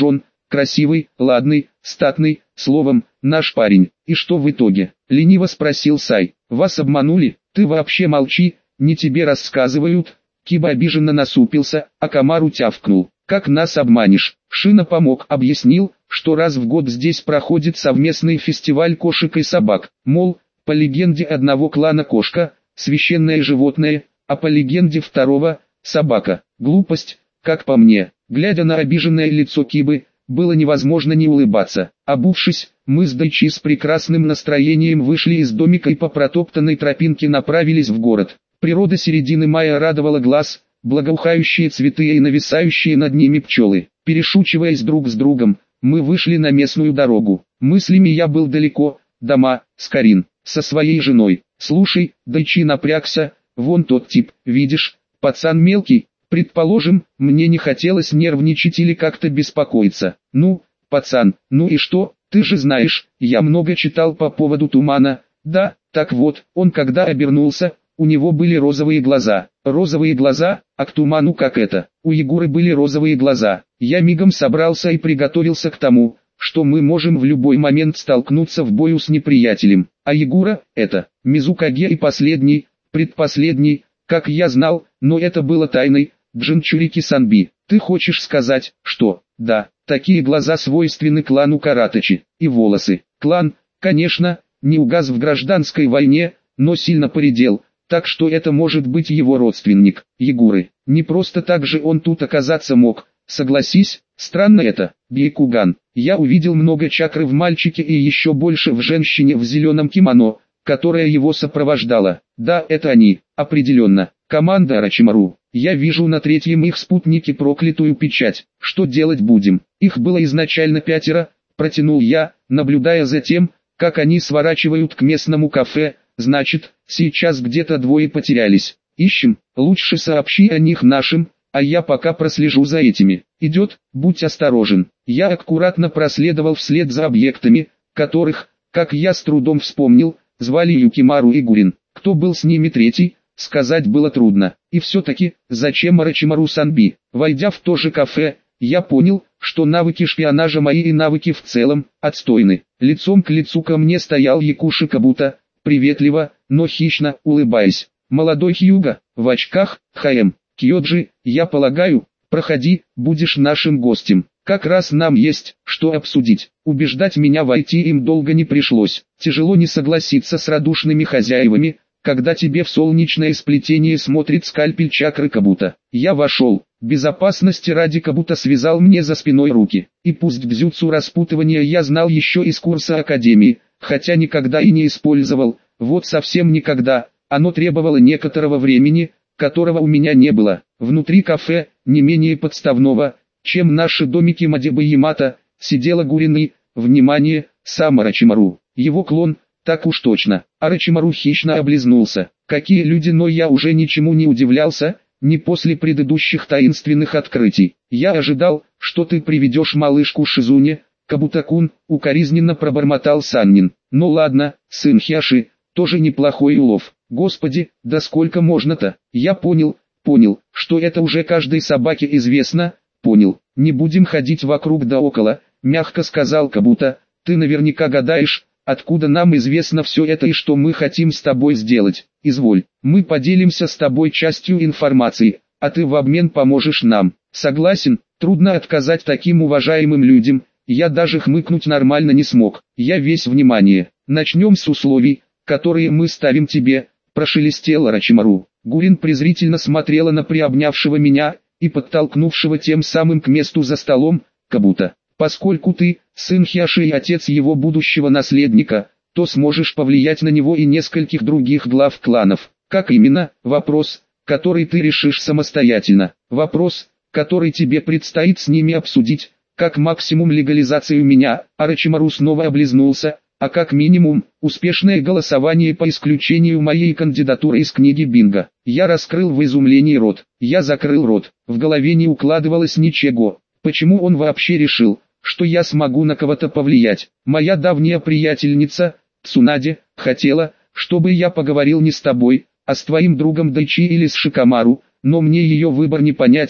красивый, ладный, статный, словом, наш парень. И что в итоге? Лениво спросил Сай. Вас обманули? Ты вообще молчи, не тебе рассказывают. Киба обиженно насупился, а Камару тявкнул. Как нас обманешь? Шина помог, объяснил, что раз в год здесь проходит совместный фестиваль кошек и собак. Мол, по легенде одного клана кошка, священное животное, а по легенде второго, собака. Глупость, как по мне. Глядя на обиженное лицо Кибы, было невозможно не улыбаться. Обувшись, мы с Дайчи с прекрасным настроением вышли из домика и по протоптанной тропинке направились в город. Природа середины мая радовала глаз, благоухающие цветы и нависающие над ними пчелы. Перешучиваясь друг с другом, мы вышли на местную дорогу. Мыслями я был далеко, дома, с Карин, со своей женой. Слушай, Дайчи напрягся, вон тот тип, видишь, пацан мелкий. Предположим, мне не хотелось нервничать или как-то беспокоиться. Ну, пацан, ну и что, ты же знаешь, я много читал по поводу тумана. Да, так вот, он когда обернулся, у него были розовые глаза. Розовые глаза, а к туману как это? У Егоры были розовые глаза. Я мигом собрался и приготовился к тому, что мы можем в любой момент столкнуться в бою с неприятелем. А Егора, это, Мизукаге и последний, предпоследний, как я знал, но это было тайной, Джинчурики Санби. Ты хочешь сказать, что, да, такие глаза свойственны клану Каратачи, и волосы. Клан, конечно, не угас в гражданской войне, но сильно поредел, так что это может быть его родственник, Егоры. Не просто так же он тут оказаться мог, согласись, странно это, Бейкуган. Я увидел много чакры в мальчике и еще больше в женщине в зеленом кимоно, которая его сопровождала. Да, это они, определенно, команда Орочимару. Я вижу на третьем их спутнике проклятую печать. Что делать будем? Их было изначально 5, протянул я, наблюдая за тем, как они сворачивают к местному кафе. Значит, сейчас где-то 2 потерялись. Ищем, лучше сообщи о них нашим, а я пока прослежу за этими. Идет, будь осторожен. Я аккуратно проследовал вслед за объектами, которых, как я с трудом вспомнил, звали Юкимару и Гурин. Кто был с ними третий, сказать было трудно. И все-таки, зачем Орочимару Санби? Войдя в то же кафе, я понял, что навыки шпионажа мои и навыки в целом, отстойны. Лицом к лицу ко мне стоял Якуши Кабута, приветливо, но хищно, улыбаясь. Молодой Хьюга, в очках, ХМ, Кьоджи, я полагаю, проходи, будешь нашим гостем. Как раз нам есть, что обсудить. Убеждать меня войти им долго не пришлось. Тяжело не согласиться с радушными хозяевами, когда тебе в солнечное сплетение смотрит скальпель чакры Кабута. Я вошел, безопасности ради Кабута связал мне за спиной руки. И пусть дзюцу распутывания я знал еще из курса академии, хотя никогда и не использовал, вот совсем никогда, оно требовало некоторого времени, которого у меня не было. Внутри кафе, не менее подставного, чем наши домики Мадебы Ямато, сидела Гурин. Внимание, сам Орочимару, его клон, так уж точно. Орочимару хищно облизнулся. Какие люди, но я уже ничему не удивлялся, не после предыдущих таинственных открытий. Я ожидал, что ты приведешь малышку Шизуне, Кабута-кун, укоризненно пробормотал Саннин. Ну ладно, сын Хиаши, тоже неплохой улов. Господи, да сколько можно-то? Я понял, что это уже каждой собаке известно, понял. Не будем ходить вокруг да около, мягко сказал Кабута. Ты наверняка гадаешь, откуда нам известно все это и что мы хотим с тобой сделать. Изволь, мы поделимся с тобой частью информации, а ты в обмен поможешь нам. Согласен, трудно отказать таким уважаемым людям. Я даже хмыкнуть нормально не смог. Я весь внимание. Начнем с условий, которые мы ставим тебе, прошелестел Орочимару. Гурин презрительно смотрела на приобнявшего меня и подтолкнувшего тем самым к месту за столом, Кабута. Поскольку ты, сын Хиаши и отец его будущего наследника, то сможешь повлиять на него и нескольких других глав кланов. Как именно? Вопрос, который ты решишь самостоятельно. Вопрос, который тебе предстоит с ними обсудить. Как максимум легализацию меня, Орочимару снова облизнулся, а как минимум, успешное голосование по исключению моей кандидатуры из книги Бинго. Я раскрыл в изумлении рот. Я закрыл рот. В голове не укладывалось ничего. Почему он вообще решил, что я смогу на кого-то повлиять? Моя давняя приятельница, Цунаде, хотела, чтобы я поговорил не с тобой, а с твоим другом Дайчи или с Шикамару, но мне ее выбор непонятен,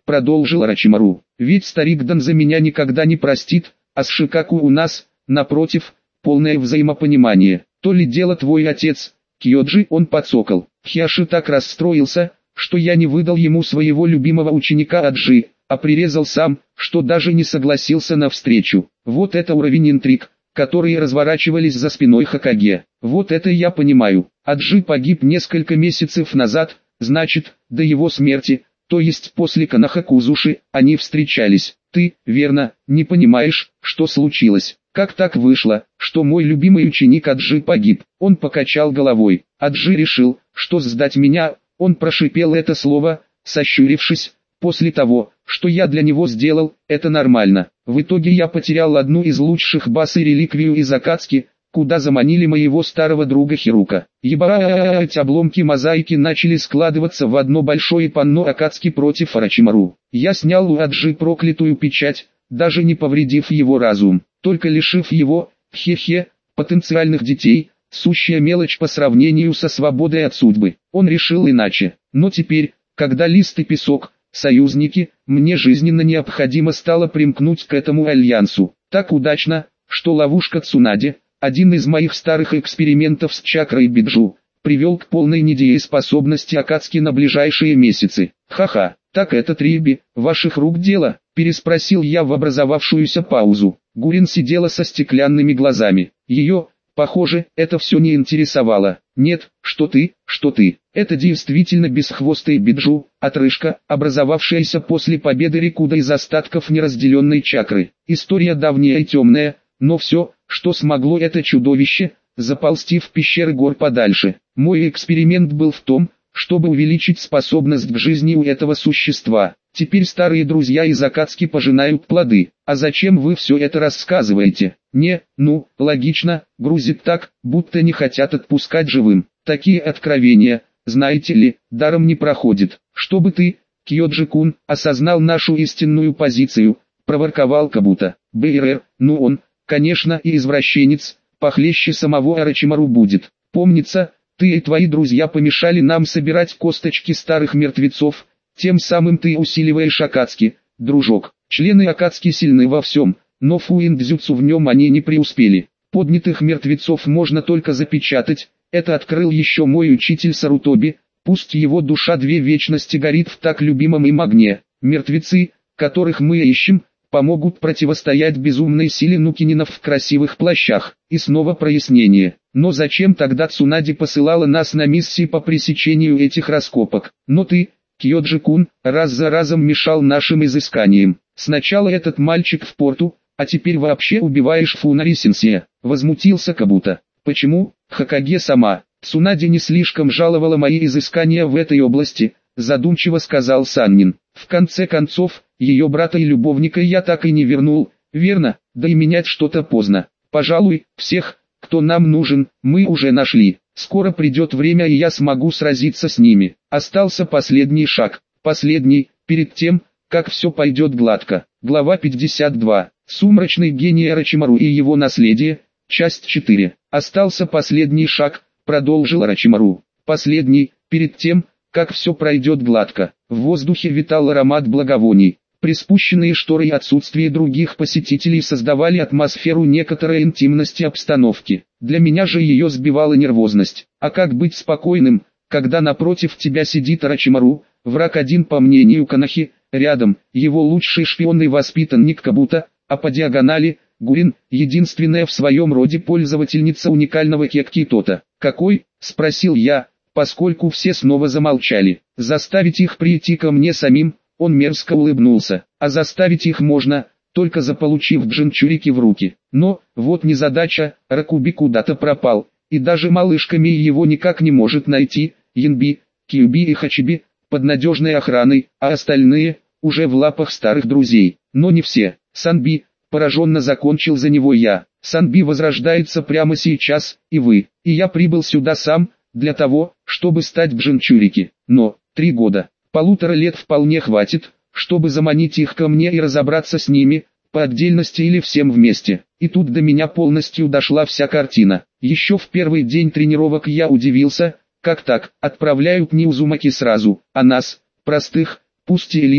продолжил Орочимару. Ведь старик Дан за меня никогда не простит, а с Шикаку у нас, напротив, полное взаимопонимание. То ли дело твой отец, Кьоджи, он подсокол. Хиаши так расстроился, что я не выдал ему своего любимого ученика Аджи, а прирезал сам, что даже не согласился на встречу. Вот это уровень интриг, которые разворачивались за спиной Хокаге. Вот это я понимаю. Аджи погиб несколько месяцев назад, значит, до его смерти, то есть после Канахакузуши, они встречались. Ты, верно, не понимаешь, что случилось. Как так вышло, что мой любимый ученик Аджи погиб? Он покачал головой. Аджи решил, что сдать меня, он прошипел это слово, сощурившись. После того, что я для него сделал, это нормально. В итоге я потерял одну из лучших баз и реликвию из Акацки, куда заманили моего старого друга Хирука. Ебать, обломки мозаики начали складываться в одно большое панно Акацки против Орочимару. Я снял у Аджи проклятую печать, даже не повредив его разум, только лишив его, потенциальных детей, сущая мелочь по сравнению со свободой от судьбы. Он решил иначе. Но теперь, когда Лист и Песок, союзники, мне жизненно необходимо стало примкнуть к этому альянсу. Так удачно, что ловушка Цунаде, один из моих старых экспериментов с чакрой Биджу, привел к полной недееспособности Акацки на ближайшие месяцы. Ха-ха, так это Триби, ваших рук дело, переспросил я в образовавшуюся паузу. Гурин сидела со стеклянными глазами. Ее, похоже, это все не интересовало. Нет, что ты, это действительно бесхвостый Биджу, отрыжка, образовавшаяся после победы Рикуда из остатков неразделенной чакры. История давняя и темная, но все, что смогло это чудовище, заползти в пещеры гор подальше. Мой эксперимент был в том, чтобы увеличить способность к жизни у этого существа. Теперь старые друзья из Акацки пожинают плоды. А зачем вы все это рассказываете? Логично, грузит так, будто не хотят отпускать живым. Такие откровения, знаете ли, даром не проходят. Чтобы ты, Кьоджи-кун, осознал нашу истинную позицию, проворковал Кабута. БРР, он, конечно, и извращенец, похлеще самого Орочимару будет. Помнится, ты и твои друзья помешали нам собирать косточки старых мертвецов, тем самым ты усиливаешь Акацки, дружок. Члены Акацки сильны во всем, но фуиндзюцу в нем они не преуспели. Поднятых мертвецов можно только запечатать, это открыл еще мой учитель Сарутоби, пусть его душа 2 вечности горит в так любимом им огне. Мертвецы, которых мы ищем, помогут противостоять безумной силе нукининов в красивых плащах. И снова прояснение. Но зачем тогда Цунаде посылала нас на миссии по пресечению этих раскопок? Но ты, Кьоджи-кун, раз за разом мешал нашим изысканиям. Сначала этот мальчик в порту, а теперь вообще убиваешь Фунари-сенсея. Возмутился Кабута. Почему? Хокаге сама. Цунаде не слишком жаловала мои изыскания в этой области, задумчиво сказал Саннин. В конце концов, ее брата и любовника я так и не вернул, верно? Да и менять что-то поздно. Пожалуй, всех, кто нам нужен, мы уже нашли. Скоро придет время, и я смогу сразиться с ними. Остался последний шаг. Последний, перед тем, как все пойдет гладко. Глава 52. Сумрачный гений Орочимару и его наследие. Часть 4. Остался последний шаг, продолжил Орочимару. Последний, перед тем, как все пройдет гладко. В воздухе витал аромат благовоний. Приспущенные шторы и отсутствие других посетителей создавали атмосферу некоторой интимности обстановки. Для меня же ее сбивала нервозность. А как быть спокойным, когда напротив тебя сидит Орочимару, враг один по мнению Канахи, рядом, его лучший шпион и воспитанник Кабута, а по диагонали, Гурин, единственная в своем роде пользовательница уникального кекки-тота. «Какой?» – спросил я, поскольку все снова замолчали. «Заставить их прийти ко мне самим?» Он мерзко улыбнулся. «А заставить их можно, только заполучив джинчурики в руки. Но, вот незадача, Ракуби куда-то пропал, и даже малышка Мии его никак не может найти, Янби, Кьюби и Хачиби, под надежной охраной, а остальные, уже в лапах старых друзей. Но не все. Санби, пораженно закончил за него я. Санби возрождается прямо сейчас, и и я прибыл сюда сам, для того, чтобы стать джинчурики. Но, 3 года. 1,5 лет вполне хватит, чтобы заманить их ко мне и разобраться с ними, по отдельности или всем вместе. И тут до меня полностью дошла вся картина. Еще в первый день тренировок я удивился, как так, отправляют не Узумаки сразу, а нас, простых, пусть и элитных,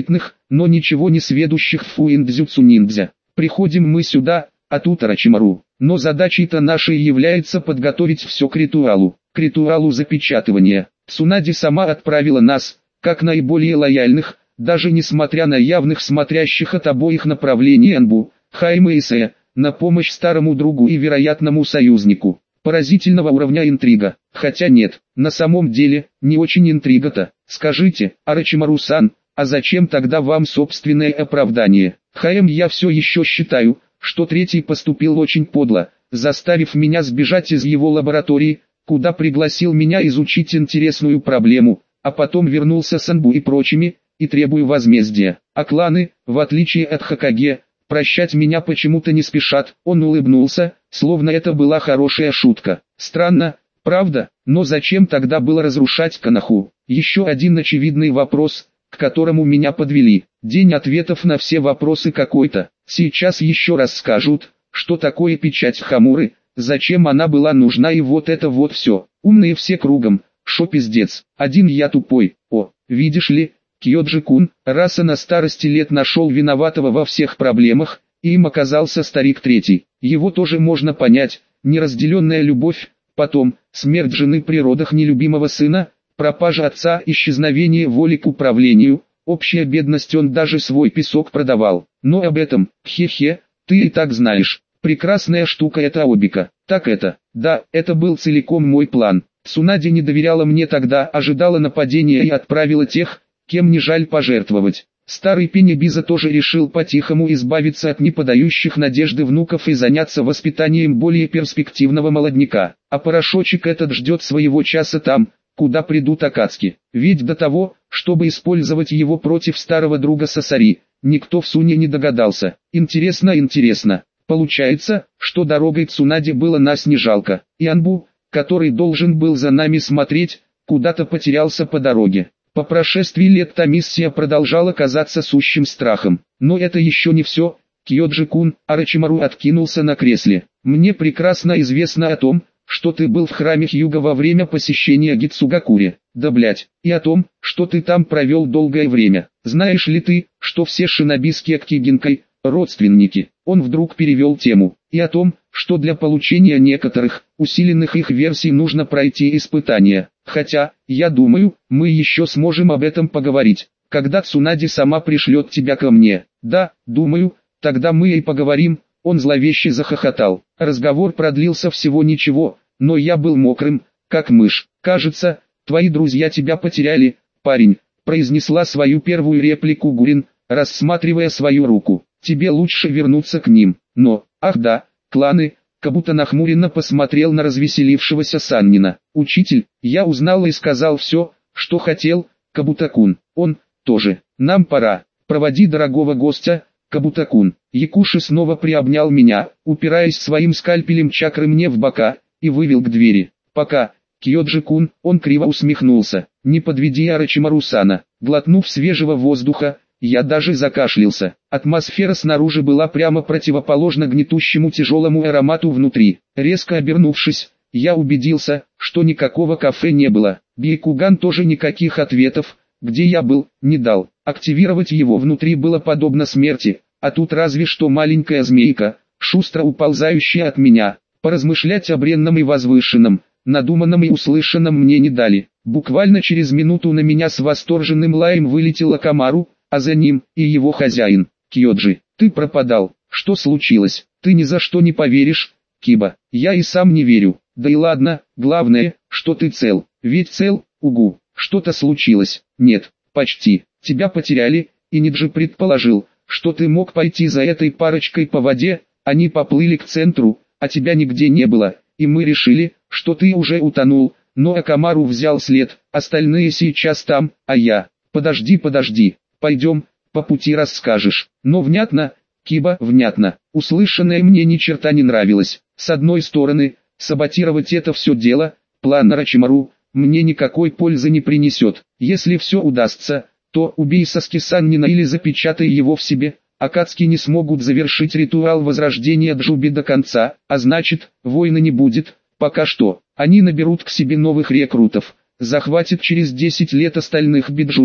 но ничего не сведущих в фуиндзюцу ниндзя. Приходим мы сюда, а тут Орочимару. Но задачей-то нашей является подготовить все к ритуалу запечатывания. Цунади сама отправила нас, как наиболее лояльных, даже несмотря на явных смотрящих от обоих направлений Анбу, Хайма и Сэ, на помощь старому другу и вероятному союзнику. Поразительного уровня интрига. Хотя нет, на самом деле, не очень интрига-то. Скажите, Орочимару-сан, а зачем тогда вам собственное оправдание? Хайм, я все еще считаю, что третий поступил очень подло, заставив меня сбежать из его лаборатории, куда пригласил меня изучить интересную проблему, а потом вернулся с Анбу и прочими, и требую возмездия. А кланы, в отличие от Хокаге, прощать меня почему-то не спешат. Он улыбнулся, словно это была хорошая шутка. Странно, правда, но зачем тогда было разрушать Коноху? Еще один очевидный вопрос, к которому меня подвели. День ответов на все вопросы какой-то. Сейчас еще раз скажут, что такое печать Хамуры, зачем она была нужна и вот это вот все. Умные все кругом, шо пиздец. Один я тупой. О, видишь ли, Кьёджи-кун, раса на старости лет нашел виноватого во всех проблемах, и им оказался старик третий. Его тоже можно понять, неразделенная любовь, потом, смерть жены при родах нелюбимого сына, пропажа отца, исчезновение воли к управлению, общая бедность, он даже свой песок продавал. Но об этом, хе-хе, ты и так знаешь. Прекрасная штука эта Обика. Так это, да, это был целиком мой план. Цунади не доверяла мне тогда, ожидала нападения и отправила тех, кем не жаль пожертвовать. Старый Пенебиза тоже решил по-тихому избавиться от неподающих надежды внуков и заняться воспитанием более перспективного молодняка. А порошочек этот ждет своего часа там, куда придут Акацки. Ведь до того, чтобы использовать его против старого друга Сасари, никто в Суне не догадался. Интересно. Получается, что дорогой Цунади было нас не жалко. И Анбу, который должен был за нами смотреть, куда-то потерялся по дороге. По прошествии лет та миссия продолжала казаться сущим страхом. Но это еще не все. Кьёджи-кун, Орочимару откинулся на кресле. Мне прекрасно известно о том, что ты был в храме Хьюга во время посещения Гицугакури. Да блять, и о том, что ты там провел долгое время. Знаешь ли ты, что все шинобиски Акигинкой – родственники? Он вдруг перевел тему. И о том, что для получения некоторых, усиленных их версий нужно пройти испытания. Хотя, я думаю, мы еще сможем об этом поговорить, когда Цунади сама пришлет тебя ко мне. Да, думаю, тогда мы и поговорим. Он зловеще захохотал. Разговор продлился всего ничего, но я был мокрым, как мышь. Кажется, твои друзья тебя потеряли, парень, произнесла свою первую реплику Гурин, рассматривая свою руку. Тебе лучше вернуться к ним. Но, ах да, кланы. Кабуто нахмуренно посмотрел на развеселившегося Саннина. «Учитель, я узнал и сказал все, что хотел, Кабуто-кун. Он, тоже. Нам пора. Проводи дорогого гостя, Кабуто-кун». Якуши снова приобнял меня, упираясь своим скальпелем чакры мне в бока, и вывел к двери. «Пока, Кьёджи-кун», он криво усмехнулся. «Не подведи Орочимару-сана». Глотнув свежего воздуха, я даже закашлялся. Атмосфера снаружи была прямо противоположна гнетущему тяжелому аромату внутри. Резко обернувшись, я убедился, что никакого кафе не было. Бейкуган тоже никаких ответов, где я был, не дал. Активировать его внутри было подобно смерти, а тут разве что маленькая змейка, шустро уползающая от меня. Поразмышлять о бренном и возвышенном, надуманном и услышанном мне не дали. Буквально через минуту на меня с восторженным лаем вылетел Акамару, а за ним и его хозяин. «Кьёджи, ты пропадал, что случилось? Ты ни за что не поверишь, Киба». «Я и сам не верю. Да и ладно, главное, что ты цел». «Ведь цел, угу. Что-то случилось?» «Нет, почти. Тебя потеряли, и Ниджи предположил, что ты мог пойти за этой парочкой по воде, они поплыли к центру, а тебя нигде не было, и мы решили, что ты уже утонул, но Акамару взял след, остальные сейчас там, а я...» «Подожди. Пойдем, по пути расскажешь». «Но внятно, Киба, внятно». Услышанное мне ни черта не нравилось. С одной стороны, саботировать это все дело, план Орочимару, мне никакой пользы не принесет. Если все удастся, то убей Саски-Саннина или запечатай его в себе. Акацки не смогут завершить ритуал возрождения Джуби до конца, а значит, войны не будет, пока что. Они наберут к себе новых рекрутов, захватят через 10 лет остальных Биджуи,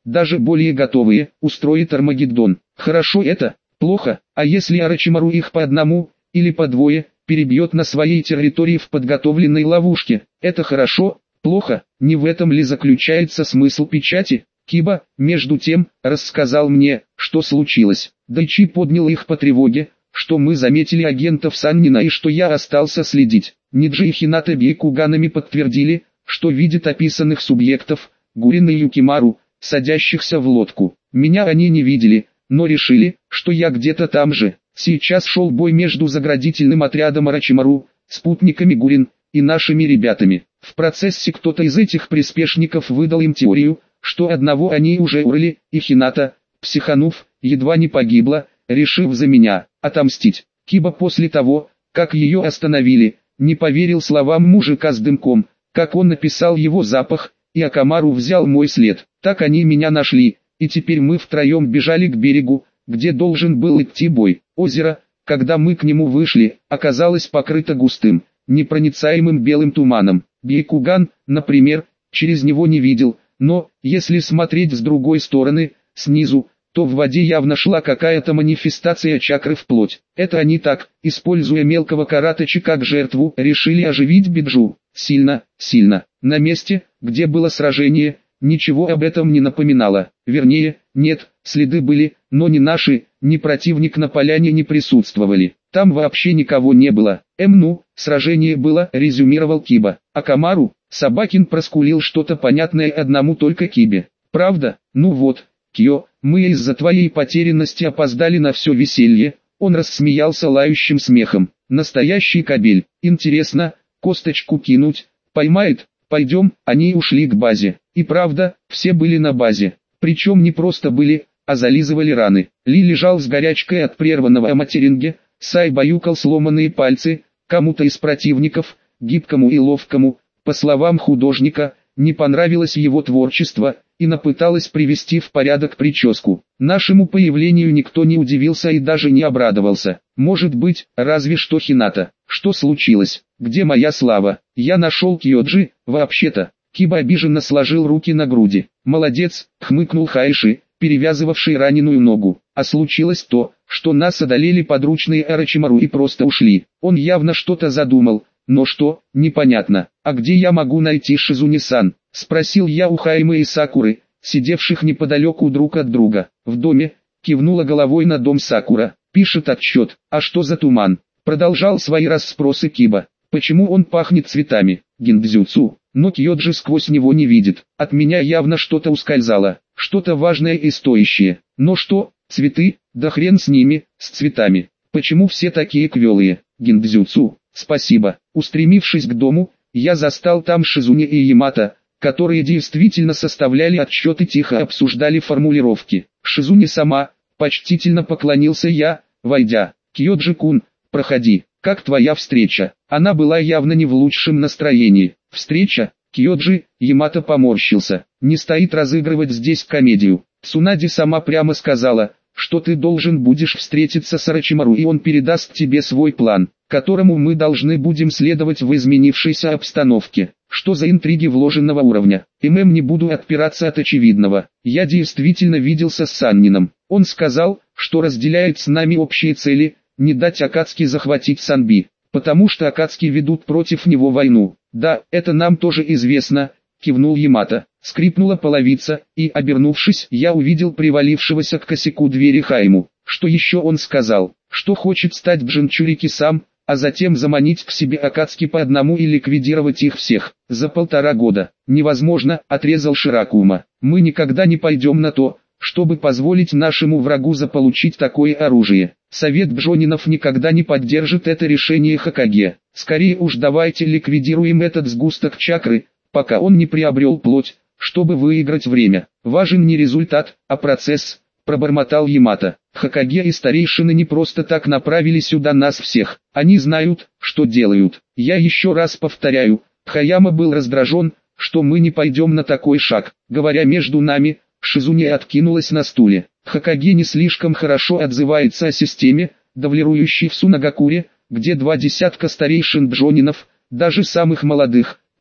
даже более готовые, устроит Армагеддон. Хорошо это? Плохо? А если Орочимару их по одному, или по двое, перебьет на своей территории в подготовленной ловушке? Это хорошо? Плохо? Не в этом ли заключается смысл печати? Киба, между тем, рассказал мне, что случилось. Дайчи поднял их по тревоге, что мы заметили агентов Саннина и что я остался следить. Ниджи и Хината Бейкуганами подтвердили, что видят описанных субъектов, Гурина и Юкимару, садящихся в лодку. Меня они не видели, но решили, что я где-то там же. Сейчас шел бой между заградительным отрядом Орочимару, спутниками Гурин, и нашими ребятами. В процессе кто-то из этих приспешников выдал им теорию, что одного они уже урыли, и Хината, психанув, едва не погибла, решив за меня отомстить. Киба после того, как ее остановили, не поверил словам мужика с дымком, как он написал его запах, и Акамару взял мой след. Так они меня нашли, и теперь мы втроем бежали к берегу, где должен был идти бой. Озеро, когда мы к нему вышли, оказалось покрыто густым, непроницаемым белым туманом. Бейкуган, например, через него не видел, но, если смотреть с другой стороны, снизу, то в воде явно шла какая-то манифестация чакры вплоть. Это они так, используя мелкого каратачи как жертву, решили оживить Биджу. Сильно, сильно. На месте, где было сражение, ничего об этом не напоминало. Вернее, нет, следы были, но ни наши, ни противник на поляне не присутствовали. Там вообще никого не было. Сражение было, резюмировал Киба. А Камару, Собакин проскулил что-то понятное одному только Кибе. Правда? Ну вот, Кио, мы из-за твоей потерянности опоздали на все веселье. Он рассмеялся лающим смехом. Настоящий кобель. Интересно, косточку кинуть, поймает? Пойдем. Они ушли к базе. И правда, все были на базе. Причем не просто были, а зализывали раны. Ли лежал с горячкой от прерванного материнга, Сай баюкал сломанные пальцы, кому-то из противников, гибкому и ловкому, по словам художника, не понравилось его творчество, и пыталась привести в порядок прическу. Нашему появлению никто не удивился и даже не обрадовался. Может быть, разве что Хината. Что случилось? Где моя слава? Я нашел Кьоджи, вообще-то. Киба обиженно сложил руки на груди. Молодец, хмыкнул Хайши, перевязывавший раненую ногу. А случилось то, что нас одолели подручные Орочимару и просто ушли. Он явно что-то задумал, но что, непонятно. А где я могу найти Шизуни-сан? Спросил я у Хаймы и Сакуры, сидевших неподалеку друг от друга. В доме, кивнула головой на дом Сакура. Пишет отчет. А что за туман? Продолжал свои расспросы Киба. Почему он пахнет цветами? Гиндзюцу. Но Кьоджи сквозь него не видит. От меня явно что-то ускользало. Что-то важное и стоящее. Но что? Цветы? Да хрен с ними, с цветами. Почему все такие квелые? Гиндзюцу. Спасибо. Устремившись к дому, я застал там Шизуни и Ямато, которые действительно составляли отчет и тихо обсуждали формулировки. Шизуни сама, почтительно поклонился я, войдя. Кьоджи-кун, проходи. Как твоя встреча? Она была явно не в лучшем настроении. Встреча? Кьоджи, Ямато поморщился. Не стоит разыгрывать здесь комедию. Цунади сама прямо сказала, что ты должен будешь встретиться с Орочимару и он передаст тебе свой план, которому мы должны будем следовать в изменившейся обстановке. Что за интриги вложенного уровня? Не буду отпираться от очевидного. Я действительно виделся с Саннином. Он сказал, что разделяет с нами общие цели, не дать Акацки захватить Санби, потому что Акацки ведут против него войну. Да, это нам тоже известно, кивнул Ямато. Скрипнула половица, и, обернувшись, я увидел привалившегося к косяку двери Хайму. Что еще он сказал? Что хочет стать Джинчурики сам, а затем заманить к себе Акацки по одному и ликвидировать их всех. За 1,5 года. Невозможно, отрезал Ширакума. Мы никогда не пойдем на то, чтобы позволить нашему врагу заполучить такое оружие. Совет Бжонинов никогда не поддержит это решение Хокаге. Скорее уж давайте ликвидируем этот сгусток чакры, пока он не приобрел плоть, чтобы выиграть время. Важен не результат, а процесс, пробормотал Ямато. Хокаге и старейшины не просто так направили сюда нас всех. Они знают, что делают. Я еще раз повторяю, Хаяма был раздражен, что мы не пойдем на такой шаг. Говоря между нами, Шизуни откинулась на стуле. Хокаге не слишком хорошо отзывается о системе, давлирующей в Сунагакуре, где 20 старейшин Бжонинов, даже самых молодых,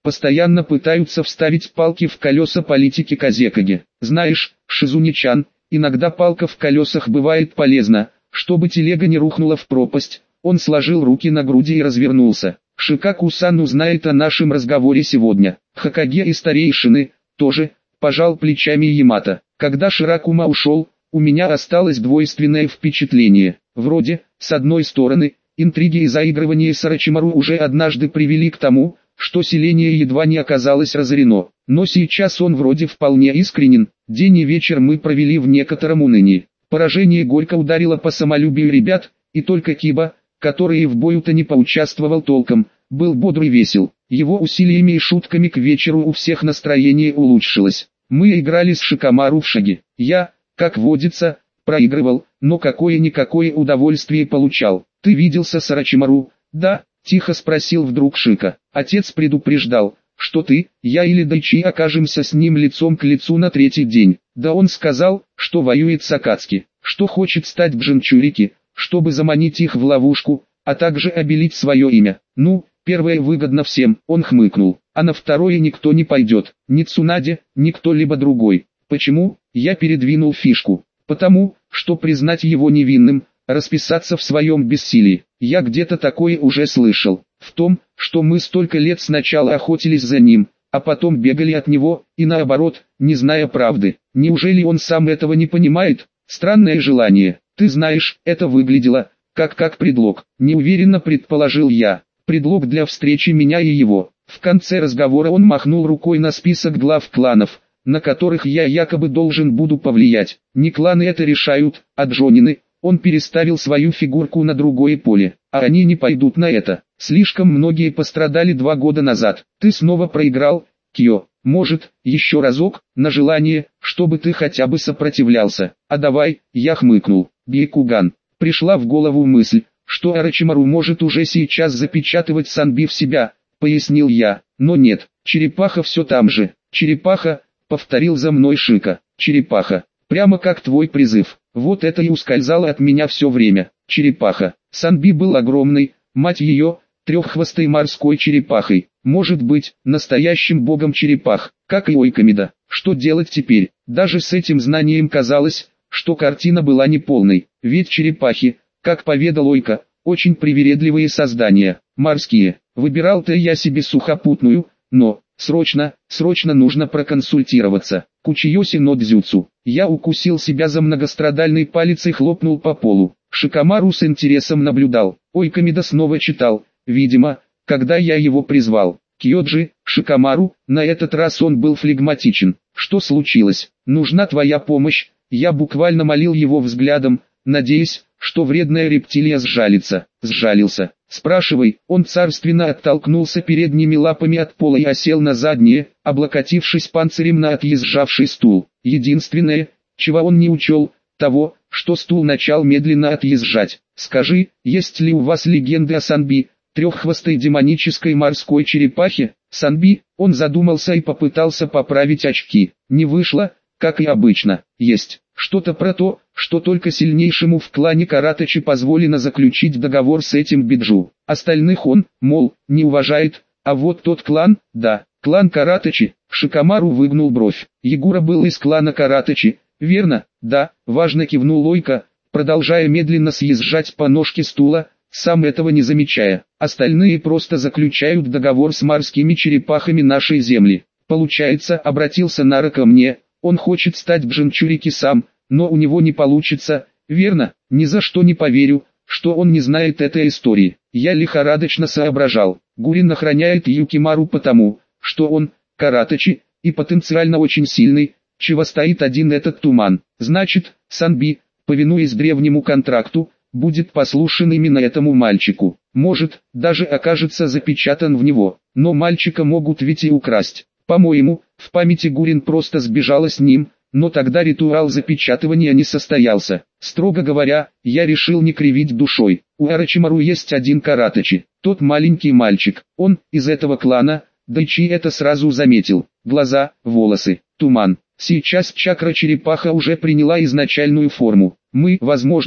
постоянно пытаются вставить палки в колеса политики Казекаги. Знаешь, Шизуни-чан, иногда палка в колесах бывает полезна, чтобы телега не рухнула в пропасть. Он сложил руки на груди и развернулся. Шикаку-сан узнает о нашем разговоре сегодня. Хокаге и старейшины тоже, пожал плечами Ямато. Когда Ширакума ушел, у меня осталось двойственное впечатление. Вроде, с одной стороны, интриги и заигрывания с Орочимару уже однажды привели к тому, что селение едва не оказалось разорено. Но сейчас он вроде вполне искренен. День и вечер мы провели в некотором унынии. Поражение горько ударило по самолюбию ребят, и только Киба, который и в бою-то не поучаствовал толком, был бодр и весел. Его усилиями и шутками к вечеру у всех настроение улучшилось. Мы играли с Шикамару в шаги. Я, как водится, проигрывал, но какое-никакое удовольствие получал. Ты виделся с Орочимару? Да, тихо спросил вдруг Шика. Отец предупреждал, что ты, я или Дайчи окажемся с ним лицом к лицу на третий день. Да он сказал, что воюет с Акацки, что хочет стать Бджанчурики, чтобы заманить их в ловушку, а также обелить свое имя. Ну, первое выгодно всем, он хмыкнул, а на второе никто не пойдет, ни Цунаде, ни кто-либо другой. Почему? Я передвинул фишку. Потому, что признать его невинным, расписаться в своем бессилии. Я где-то такое уже слышал. В том, что мы столько лет сначала охотились за ним, а потом бегали от него, и наоборот, не зная правды. Неужели он сам этого не понимает? Странное желание. Ты знаешь, это выглядело, как предлог. Неуверенно предположил я. Предлог для встречи меня и его. В конце разговора он махнул рукой на список глав кланов, на которых я якобы должен буду повлиять. Не кланы это решают, а джонины. Он переставил свою фигурку на другое поле, а они не пойдут на это. Слишком многие пострадали 2 года назад. Ты снова проиграл, Кио. Может, еще разок, на желание, чтобы ты хотя бы сопротивлялся. А давай, я хмыкнул. Бейкуган. Пришла в голову мысль, что Орочимару может уже сейчас запечатывать Санби в себя, пояснил я. Но нет, черепаха все там же. Черепаха, повторил за мной Шика. Черепаха. Прямо как твой призыв. Вот это и ускользало от меня все время. Черепаха. Санби был огромный, мать ее, треххвостой морской черепахой. Может быть, настоящим богом черепах, как и Ойкамида. Что делать теперь? Даже с этим знанием казалось, что картина была неполной. Ведь черепахи, как поведал Ойка, очень привередливые создания, морские. Выбирал-то я себе сухопутную, но, срочно нужно проконсультироваться. Кучиоси но дзюцу. Я укусил себя за многострадальный палец и хлопнул по полу. Шикамару с интересом наблюдал. Ойкамида снова читал, видимо, когда я его призвал. Кьоджи, Шикамару, на этот раз он был флегматичен. Что случилось? Нужна твоя помощь. Я буквально молил его взглядом, надеясь, что вредная рептилия сжалится. Сжалился. Спрашивай. Он царственно оттолкнулся передними лапами от пола и осел на задние, облокотившись панцирем на отъезжавший стул. Единственное, чего он не учел, того, что стул начал медленно отъезжать. Скажи, есть ли у вас легенды о Санби, треххвостой демонической морской черепахе? Санби, он задумался и попытался поправить очки. Не вышло, как и обычно. Есть что-то про то, что только сильнейшему в клане Каратачи позволено заключить договор с этим Биджу. Остальных он, мол, не уважает, а вот тот клан, да, клан Каратачи. Шикамару выгнул бровь. Егура был из клана Каратачи, верно? Да, важно кивнул Ойка, продолжая медленно съезжать по ножке стула, сам этого не замечая. Остальные просто заключают договор с морскими черепахами нашей земли. Получается, обратился Нара ко мне. Он хочет стать Бджанчурики сам, но у него не получится, верно? Ни за что не поверю, что он не знает этой истории. Я лихорадочно соображал. Гурин охраняет Юкимару потому, что он, Каратачи, и потенциально очень сильный, чего стоит один этот туман. Значит, Санби, повинуясь древнему контракту, будет послушен именно этому мальчику. Может, даже окажется запечатан в него, но мальчика могут ведь и украсть. По-моему, в памяти Гурин просто сбежала с ним, но тогда ритуал запечатывания не состоялся. Строго говоря, я решил не кривить душой. У Орочимару есть один Каратачи, тот маленький мальчик. Он из этого клана, Дайчи это сразу заметил. Глаза, волосы, туман. Сейчас чакра черепаха уже приняла изначальную форму. Мы, возможно,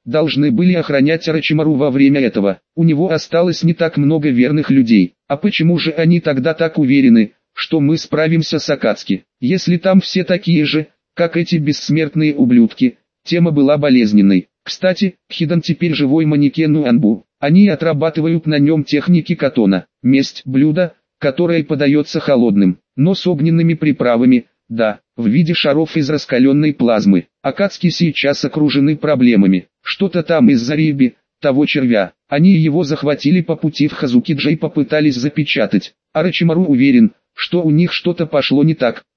должны были охранять Орочимару во время этого. У него осталось не так много верных людей. А почему же они тогда так уверены, что мы справимся с Акацки? Если там все такие же, как эти бессмертные ублюдки. Тема была болезненной. Кстати, Хидан теперь живой манекен у Анбу. Они отрабатывают на нем техники катона. Месть – блюдо, которое подается холодным, но с огненными приправами, да, в виде шаров из раскаленной плазмы. Акацки сейчас окружены проблемами. Что-то там из-за Риби, того червя. Они его захватили по пути в Хазукиджа и попытались запечатать. Орочимару уверен, что у них что-то пошло не так.